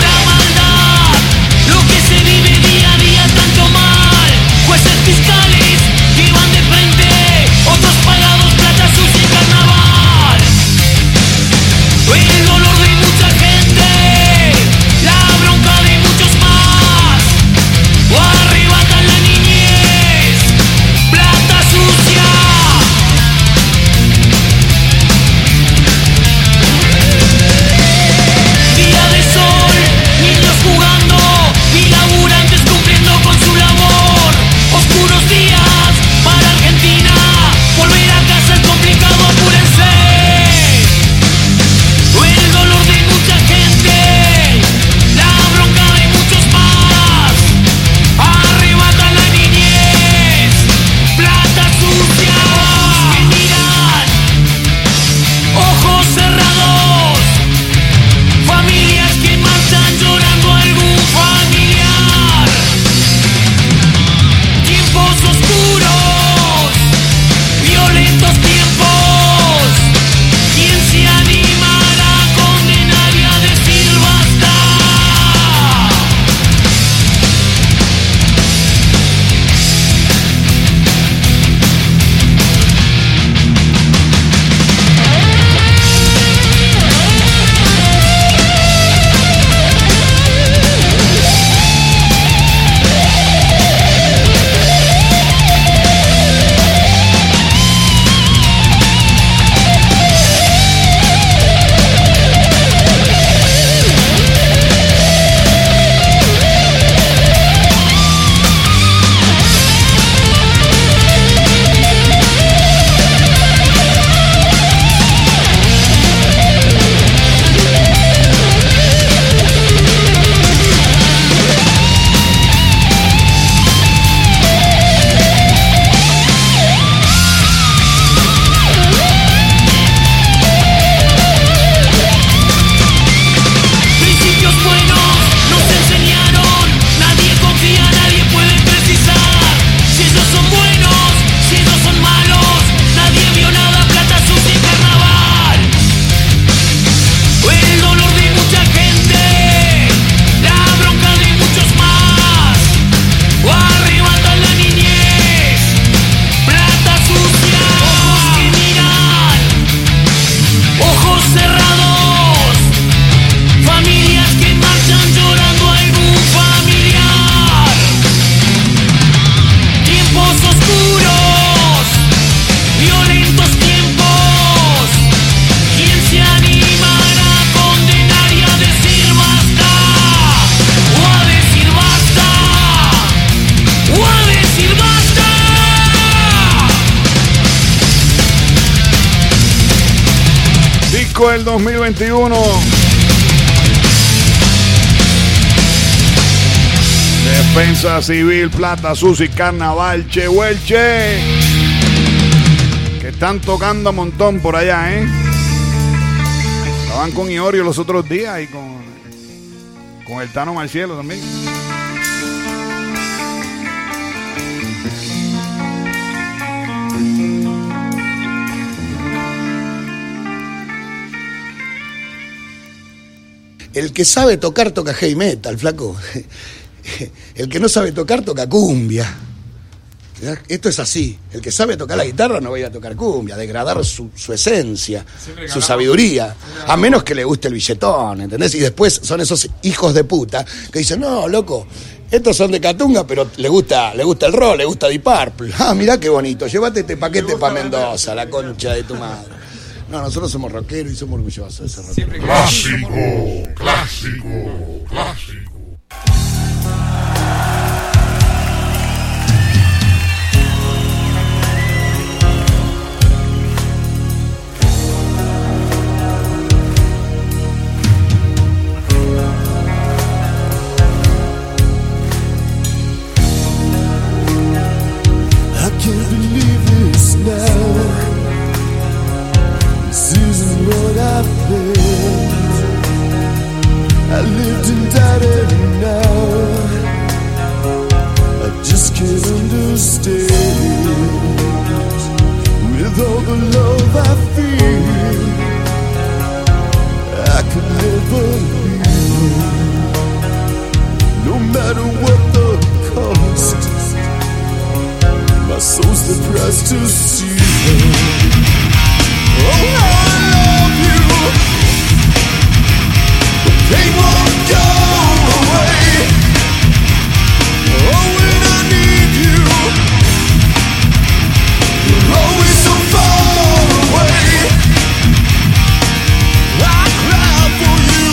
disco del dos mil veintiuno. Defensa Civil, Plata Sucia, Carnaval, Che Huelche, que están tocando un montón por allá, ¿eh? Estaban con Iorio los otros días y con, con el Tano Marcielo también. El que sabe tocar, toca heavy metal, flaco. El que no sabe tocar, toca cumbia. Esto es así. El que sabe tocar la guitarra no va a ir a tocar cumbia, degradar su, su esencia, su sabiduría, a menos que le guste el billetón, ¿entendés? Y después son esos hijos de puta que dicen, no, loco, estos son de Catunga, pero le gusta, le gusta el rock, le gusta Deep Purple. Ah, mirá qué bonito, llévate este paquete para Mendoza, la concha de tu madre. No, nosotros somos rockeros y somos orgullosos de ese rockero. Clásico, clásico, clásico. I lived and died every now. I just can't understand. With all the love I feel, I could never leave. No matter what the cost, my soul's the price to see. Oh, I love you. They won't go away. Oh, when I need you, you're always so far away. I cry for you,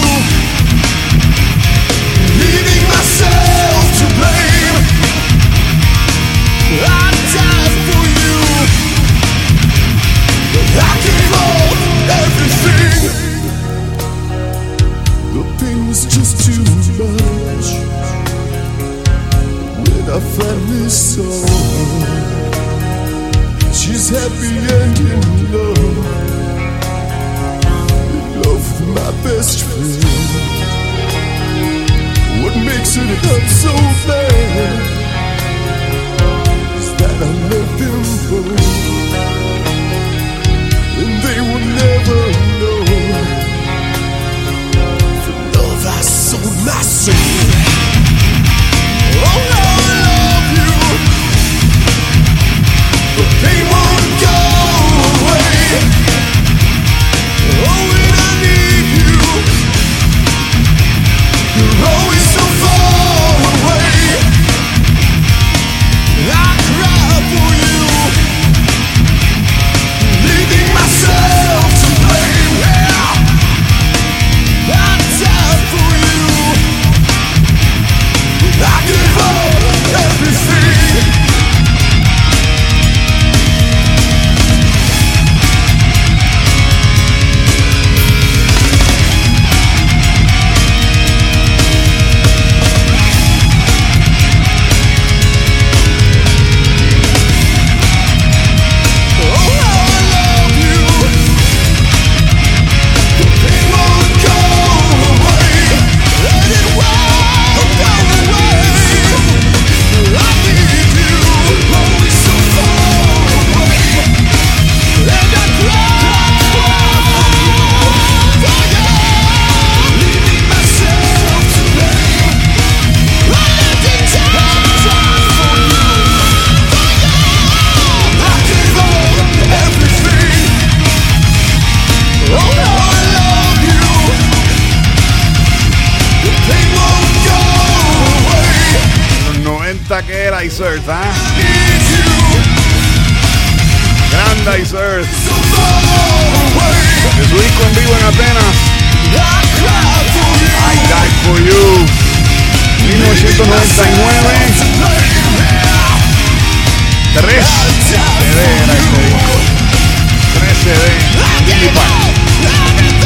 leaving myself to blame. I die for you, I gave up everything. The pain was just too much. When I finally saw her, she's happy and in love, in love with my best friend. What makes it hurt so bad is that I left them both, and they will never know. I sold my soul. Oh, now I love you, but they won't go away. Oh, when I need you, you're always so far away. I cry for you, leaving myself to blame. Yeah. I died for you, I give up everything. Que era Ice Earth, ¿eh? Grande Ice Earth. De su disco en vivo en Atenas, I Died For You, mil novecientos noventa y nueve. Tres C D era este disco. Tres C D.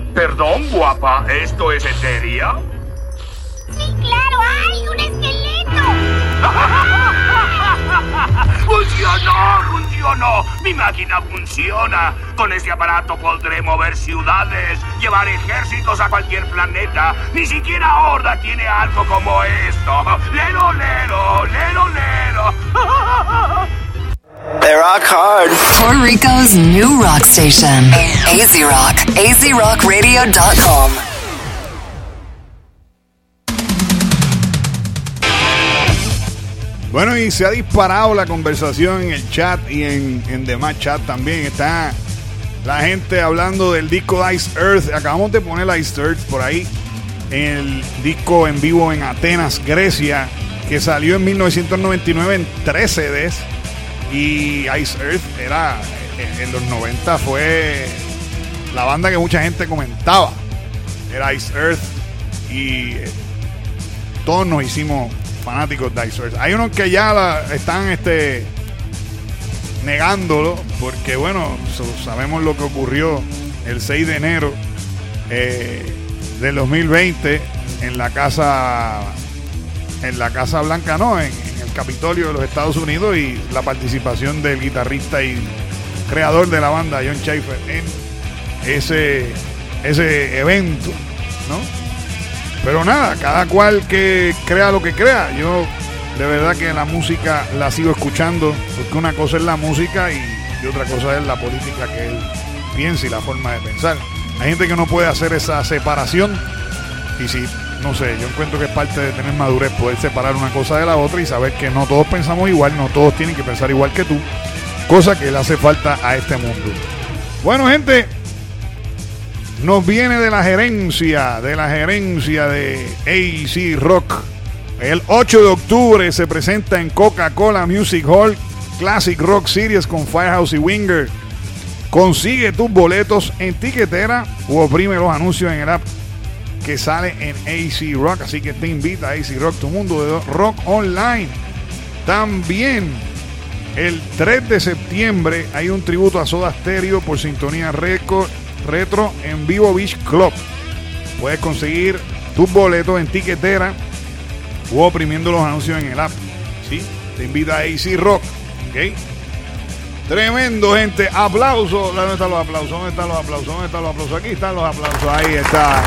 Perdón, guapa, ¿esto es etéreo? Sí, claro, hay un esqueleto. ¡Funcionó! ¡Funcionó! ¡Mi máquina funciona! Con este aparato podré mover ciudades, llevar ejércitos a cualquier planeta. Ni siquiera Horda tiene algo como esto. ¡Lero, lero! ¡Lero, lero! They rock hard. Puerto Rico's new rock station. A Z Rock. A Z Rock Radio dot com. Bueno, y se ha disparado la conversación en el chat y en, en demás chat también. Está la gente hablando del disco de Ice Earth. Acabamos de poner Ice Earth por ahí. El disco en vivo en Atenas, Grecia, que salió en mil novecientos noventa y nueve en tres C Ds. Y Ice Earth era, en los noventa fue la banda que mucha gente comentaba. Era Ice Earth y todos nos hicimos fanáticos de Ice Earth. Hay unos que ya la, están este, negándolo porque, bueno, so, sabemos lo que ocurrió el seis de enero eh, del dos mil veinte en la Casa en la Casa Blanca, no, en, en el Capitolio de los Estados Unidos, y la participación del guitarrista y creador de la banda Jon Schaffer en ese, ese evento, ¿no? Pero nada, cada cual que crea lo que crea. Yo de verdad que la música la sigo escuchando, porque una cosa es la música y, y otra cosa es la política que él piensa y la forma de pensar. Hay gente que no puede hacer esa separación, y si, no sé, yo encuentro que es parte de tener madurez poder separar una cosa de la otra y saber que no todos pensamos igual, no todos tienen que pensar igual que tú, cosa que le hace falta a este mundo. Bueno, gente, nos viene de la gerencia, de la gerencia de A Z Rock. El ocho de octubre se presenta en Coca-Cola Music Hall Classic Rock Series con Firehouse y Winger. Consigue tus boletos en tiquetera o oprime los anuncios en el app que sale en A Z Rock. Así que te invita a A Z Rock, tu mundo de rock online. También el tres de septiembre hay un tributo a Soda Stereo por Sintonía Record Retro en Vivo Beach Club. Puedes conseguir tus boletos en tiquetera o oprimiendo los anuncios en el app. ¿Sí? Te invita a A Z Rock. ¿Ok? Tremendo, gente. Aplausos. ¿Dónde están los aplausos? ¿Dónde están los aplausos? ¿Dónde están los aplausos? Aquí están los aplausos. Ahí está.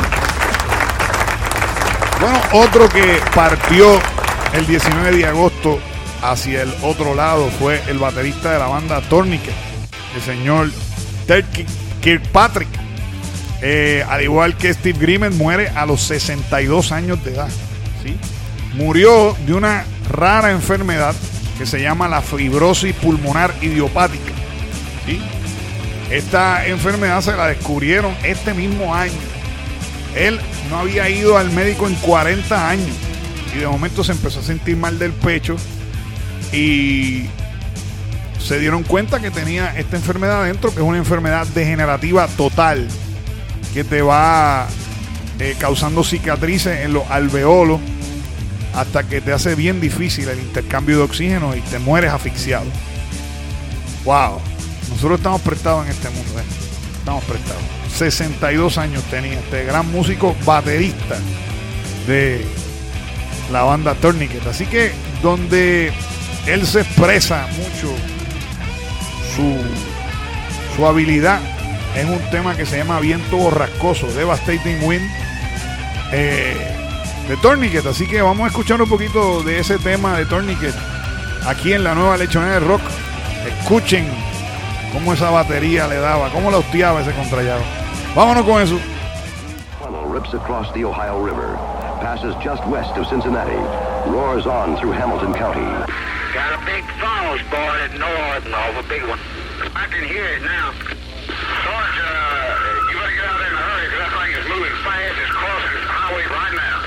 Bueno, otro que partió el diecinueve de agosto hacia el otro lado fue el baterista de la banda Tourniquet, el señor Ted Kirkpatrick. Eh, al igual que Steve Grimmett, muere a los sesenta y dos años de edad. ¿Sí? Murió de una rara enfermedad que se llama la fibrosis pulmonar idiopática. ¿Sí? Esta enfermedad se la descubrieron este mismo año. Él no había ido al médico en cuarenta años y de momento se empezó a sentir mal del pecho y se dieron cuenta que tenía esta enfermedad adentro, que es una enfermedad degenerativa total que te va eh, causando cicatrices en los alveolos hasta que te hace bien difícil el intercambio de oxígeno y te mueres asfixiado. Wow, nosotros estamos prestados en este mundo, ¿eh? Estamos prestados. sesenta y dos años tenía este gran músico baterista de la banda Tourniquet. Así que donde él se expresa mucho su, su habilidad es un tema que se llama Viento Borrascoso, Devastating Wind, eh, de Tourniquet. Así que vamos a escuchar un poquito de ese tema de Tourniquet aquí en la nueva Lechonera del Rock. Escuchen cómo esa batería le daba, cómo la hostiaba ese contrallado. Vámonos con eso. Tunnel rips across the Ohio River, passes just west of Cincinnati, roars on through Hamilton County. Got a big falls boarded north and all, a big one. I can hear it now. Sarge, uh, you better get out there in a hurry, because that thing is moving fast. It's crossing the highway right now.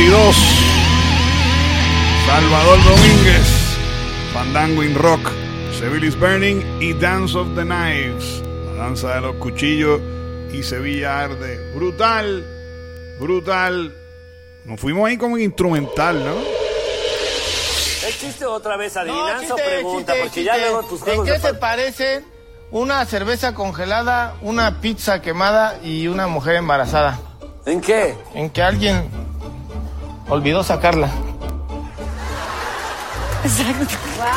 veintidós. Salvador Domínguez, Fandango in Rock, Seville is Burning y Dance of the Knives, la danza de los cuchillos y Sevilla Arde. Brutal, brutal. Nos fuimos ahí como instrumental, ¿no? ¿Es chiste otra vez adivinanza no, chiste, o pregunta? chiste, Porque chiste. ya luego tus ¿En juegos qué de se pa- parece una cerveza congelada, una pizza quemada y una mujer embarazada? ¿En qué? En que alguien olvidó sacarla. Exacto.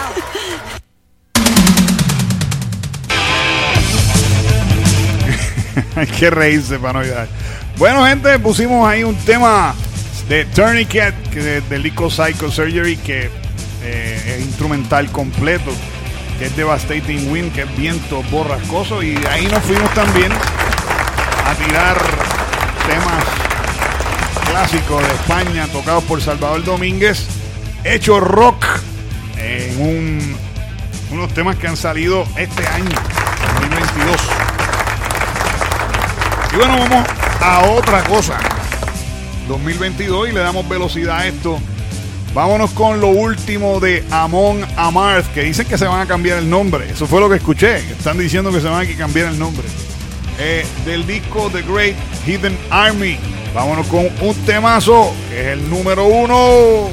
Hay que reírse para no llorar. Bueno, gente, pusimos ahí un tema de Tourniquet, que de, del disco Psycho Surgery, que eh, es instrumental completo, que es Devastating Wind, que es viento borrascoso, y ahí nos fuimos también a tirar temas clásicos de España tocados por Salvador Domínguez, hecho rock en un, unos temas que han salido este año, dos mil veintidós. Y bueno, vamos a otra cosa. dos mil veintidós y le damos velocidad a esto. Vámonos con lo último de Amon Amarth, que dicen que se van a cambiar el nombre. Eso fue lo que escuché. Están diciendo que se van a cambiar el nombre. Eh, del disco The Great Hidden Army. Vámonos con un temazo, que es el número uno.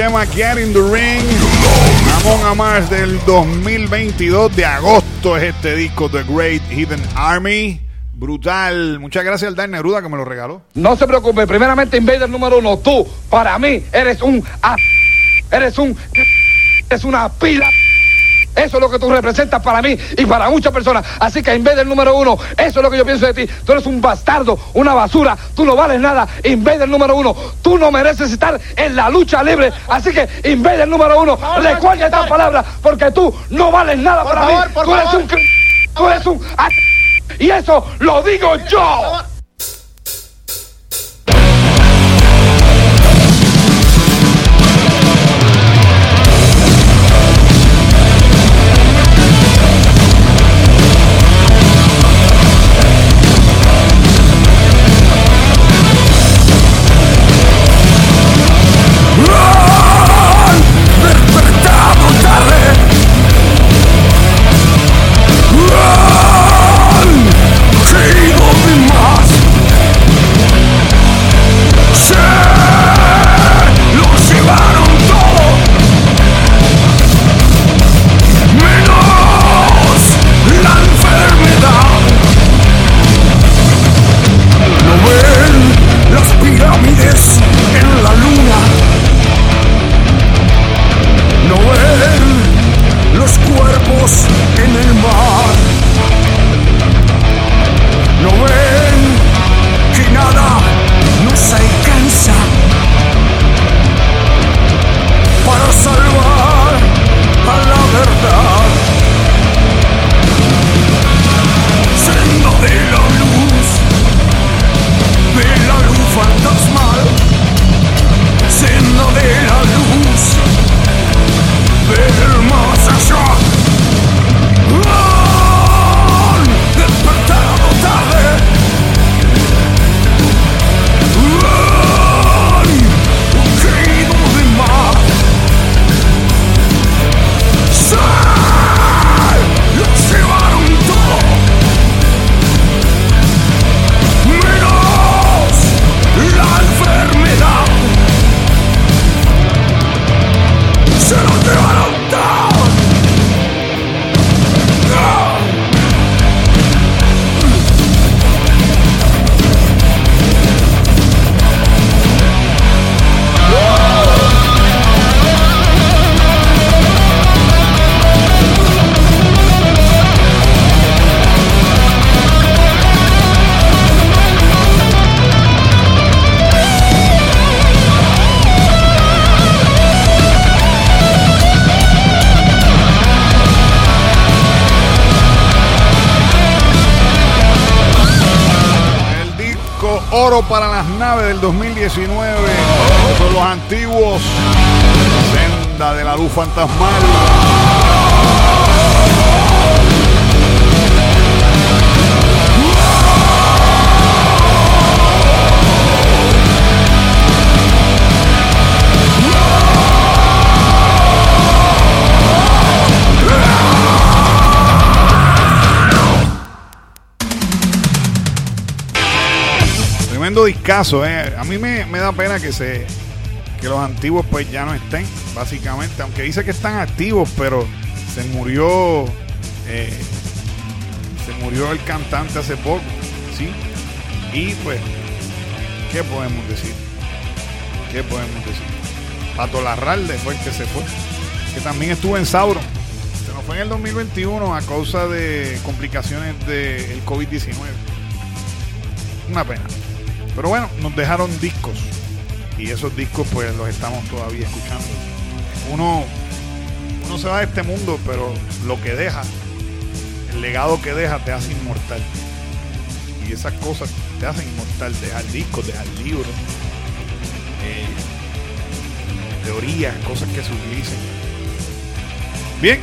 tema Get in the Ring. Amon Amarth del dos mil veintidós de agosto es este disco, The Great Hidden Army. Brutal. Muchas gracias al Dan Neruda que me lo regaló. No se preocupe. Primeramente, Invader número uno. Tú, para mí, eres un... A... Eres un... Eres una pila... Eso es lo que tú representas para mí y para muchas personas. Así que Invader número uno, eso es lo que yo pienso de ti. Tú eres un bastardo, una basura. Tú no vales nada. Invader número uno, tú no mereces estar en la lucha libre. Así que Invader número uno, recuerda estas palabras porque tú no vales nada para mí. Tú eres un... Tú eres un... Y eso lo digo yo. Oro para las naves del dos mil diecinueve. Son los antiguos. Senda de la luz fantasmal. Tremendo discazo, eh. A mí me, me da pena que se que los antiguos pues ya no estén, básicamente, aunque dice que están activos, pero se murió eh, se murió el cantante hace poco, ¿sí? Y pues, ¿qué podemos decir? ¿Qué podemos decir? Pato Larralde fue el que se fue, que también estuvo en Sauron. Se nos fue en el dos mil veintiuno a causa de complicaciones del COVID diecinueve. Una pena. Pero bueno, nos dejaron discos y esos discos pues los estamos todavía escuchando. Uno, uno se va de este mundo, pero lo que deja, el legado que deja te hace inmortal. Y esas cosas te hacen inmortal. Dejar discos, dejar libros, eh, teorías, cosas que se utilicen. Bien.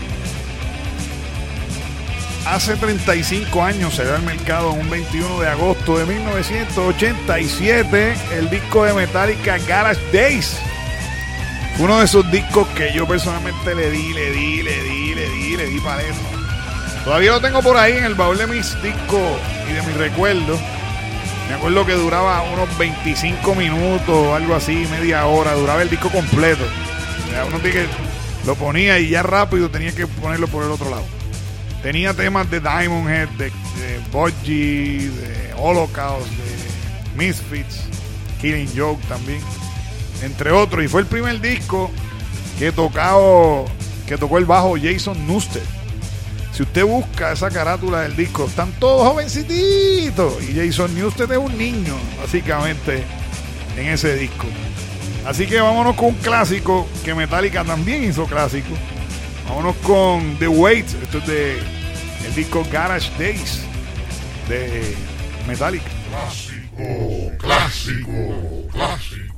Hace treinta y cinco años se dio al mercado en un veintiuno de agosto de mil novecientos ochenta y siete el disco de Metallica Garage Days. Fue uno de esos discos que yo personalmente le di, le di, le di, le di, le di para eso. Todavía lo tengo por ahí en el baúl de mis discos y de mis recuerdos. Me acuerdo que duraba unos veinticinco minutos o algo así, media hora, duraba el disco completo. sea, uno tiene que, lo ponía y ya rápido tenía que ponerlo por el otro lado. Tenía temas de Diamond Head, de, de Budgie, de Holocaust, de Misfits, Killing Joke también, entre otros. Y fue el primer disco que tocado, que tocó el bajo Jason Newsted. Si usted busca esa carátula del disco, están todos jovencititos. Y Jason Newsted es un niño, básicamente, en ese disco. Así que vámonos con un clásico que Metallica también hizo clásico. Vámonos con The Weight. Esto es de el disco Garage Days de Metallica. Clásico, clásico, clásico.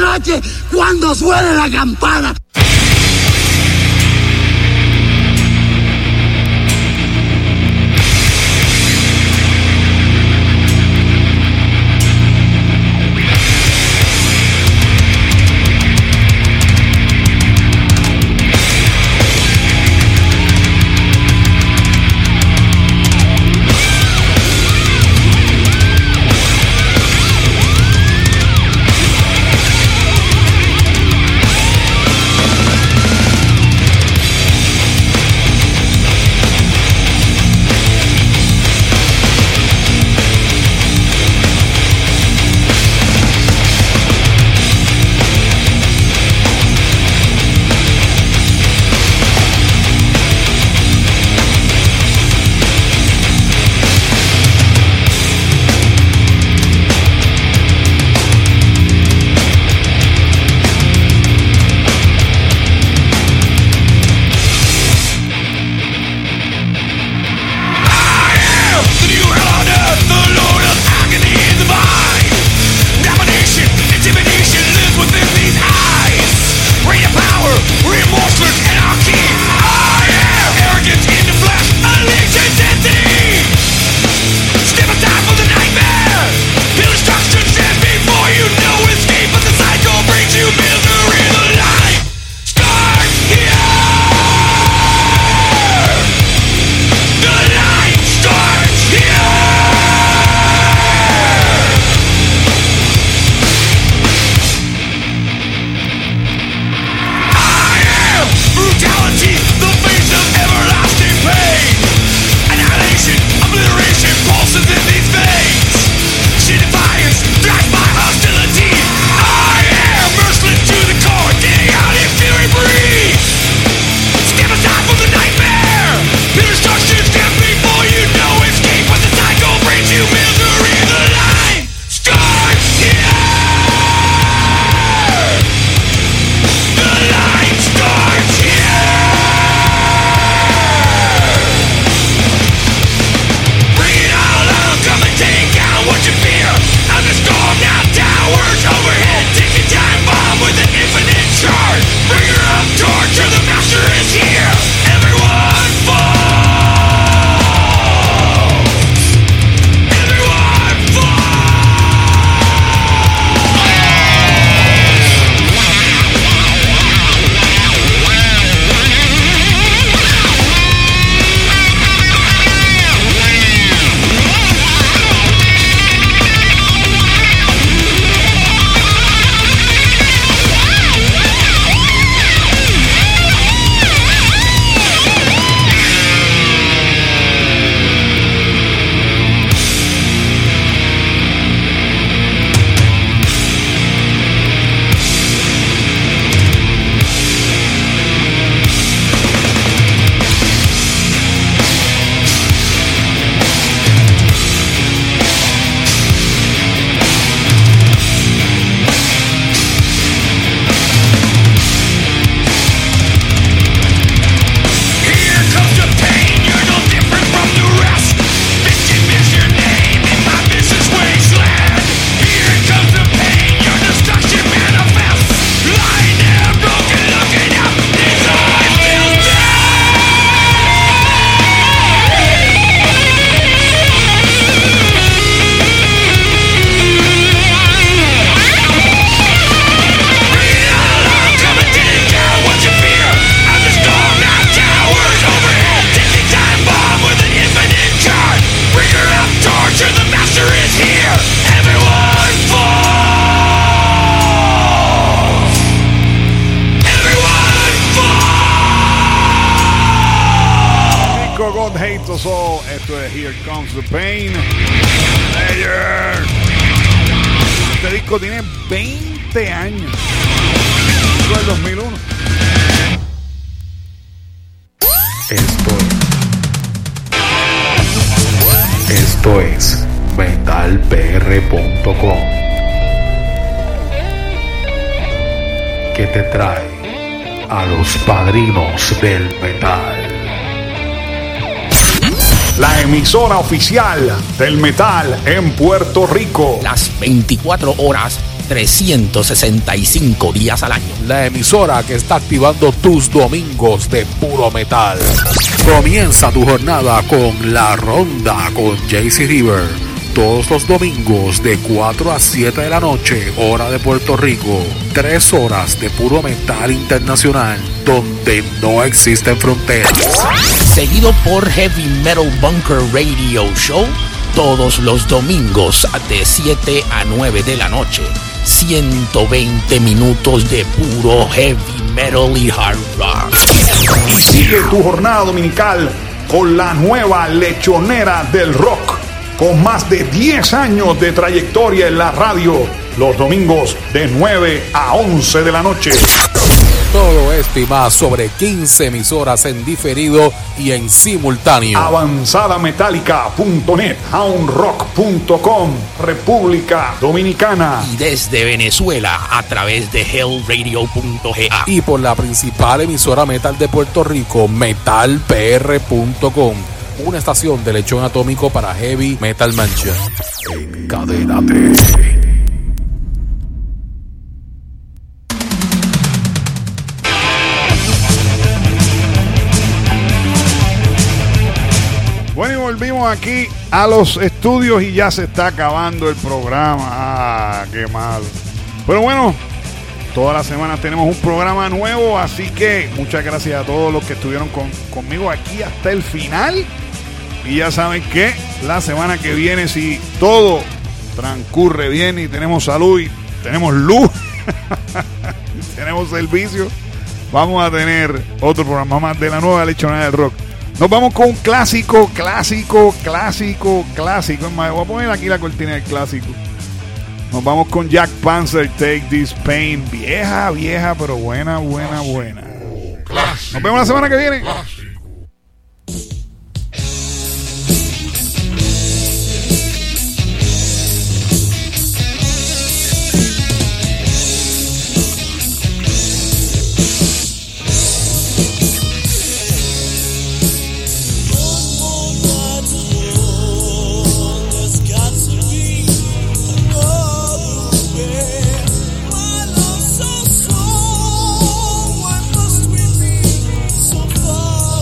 noche cuando suene la campana. Soul. Esto es Here Comes the Pain. Slayer. Este disco tiene veinte años. Fue el dos mil uno. Esto es, esto es metal p r punto com, que te trae a los padrinos del metal. La emisora oficial del metal en Puerto Rico. Las veinticuatro horas trescientos sesenta y cinco días al año. La emisora que está activando tus domingos de puro metal. Comienza tu jornada con La Ronda con J C River. Todos los domingos de cuatro a siete de la noche, hora de Puerto Rico. Tres horas de puro metal internacional, donde no existen fronteras. Seguido por Heavy Metal Bunker Radio Show, todos los domingos de siete a nueve de la noche. ciento veinte minutos de puro heavy metal y hard rock. Y sigue tu jornada dominical con la nueva lechonera del rock, con más de diez años de trayectoria en la radio, los domingos de nueve a once de la noche. Todo esto y más sobre quince emisoras en diferido y en simultáneo. avanzada metálica punto net, hound rock punto com, República Dominicana. Y desde Venezuela a través de hell radio punto g a. Y por la principal emisora metal de Puerto Rico, metal p r punto com. Una estación de lechón atómico para heavy metal mancha. Encadénate. Bueno, y volvimos aquí a los estudios y ya se está acabando el programa. Ah, qué mal. Pero bueno, todas las semanas tenemos un programa nuevo, así que muchas gracias a todos los que estuvieron con, conmigo aquí hasta el final. Y ya saben que la semana que viene, si todo transcurre bien y tenemos salud y tenemos luz, tenemos servicio, vamos a tener otro programa más de la nueva lechonera del rock. Nos vamos con un clásico, clásico, clásico, clásico. Es más, voy a poner aquí la cortina del clásico. Nos vamos con Jack Panzer, Take This Pain. Vieja, vieja, pero buena, buena, buena. Nos vemos la semana que viene. So far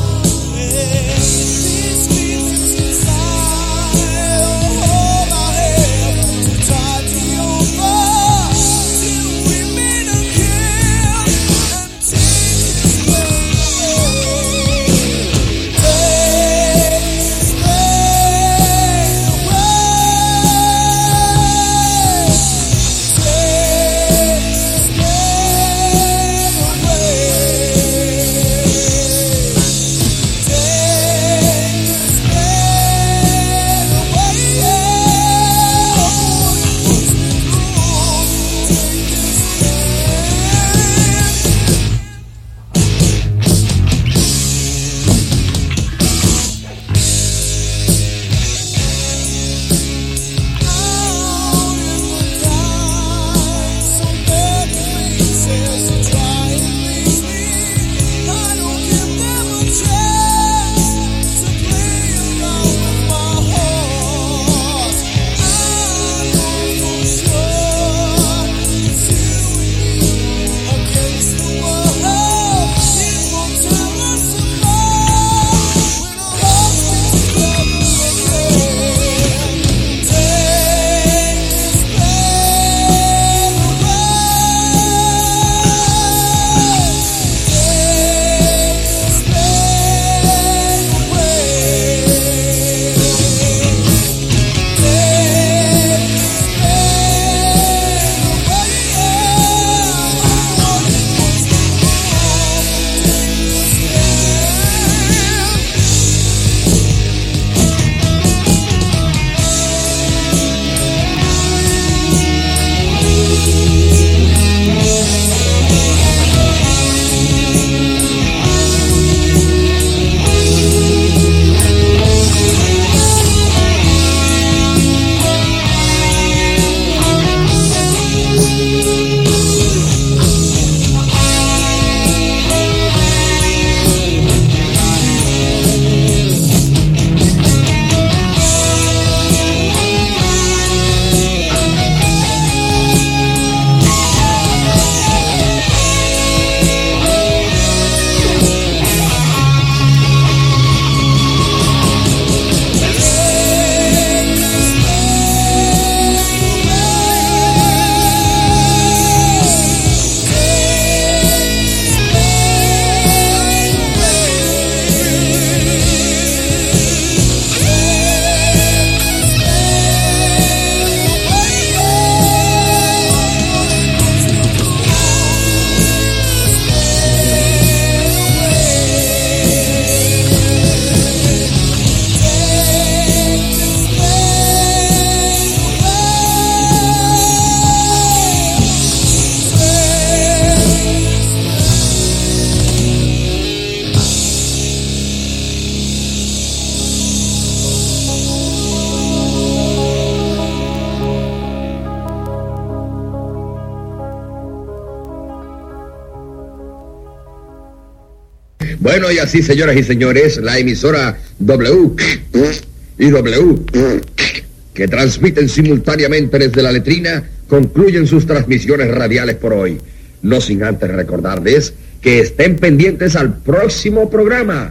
Bueno, y así, señoras y señores, la emisora W y W, que transmiten simultáneamente desde la letrina, concluyen sus transmisiones radiales por hoy. No sin antes recordarles que estén pendientes al próximo programa.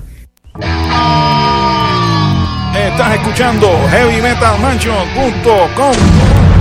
Estás escuchando heavy metal mansion punto com.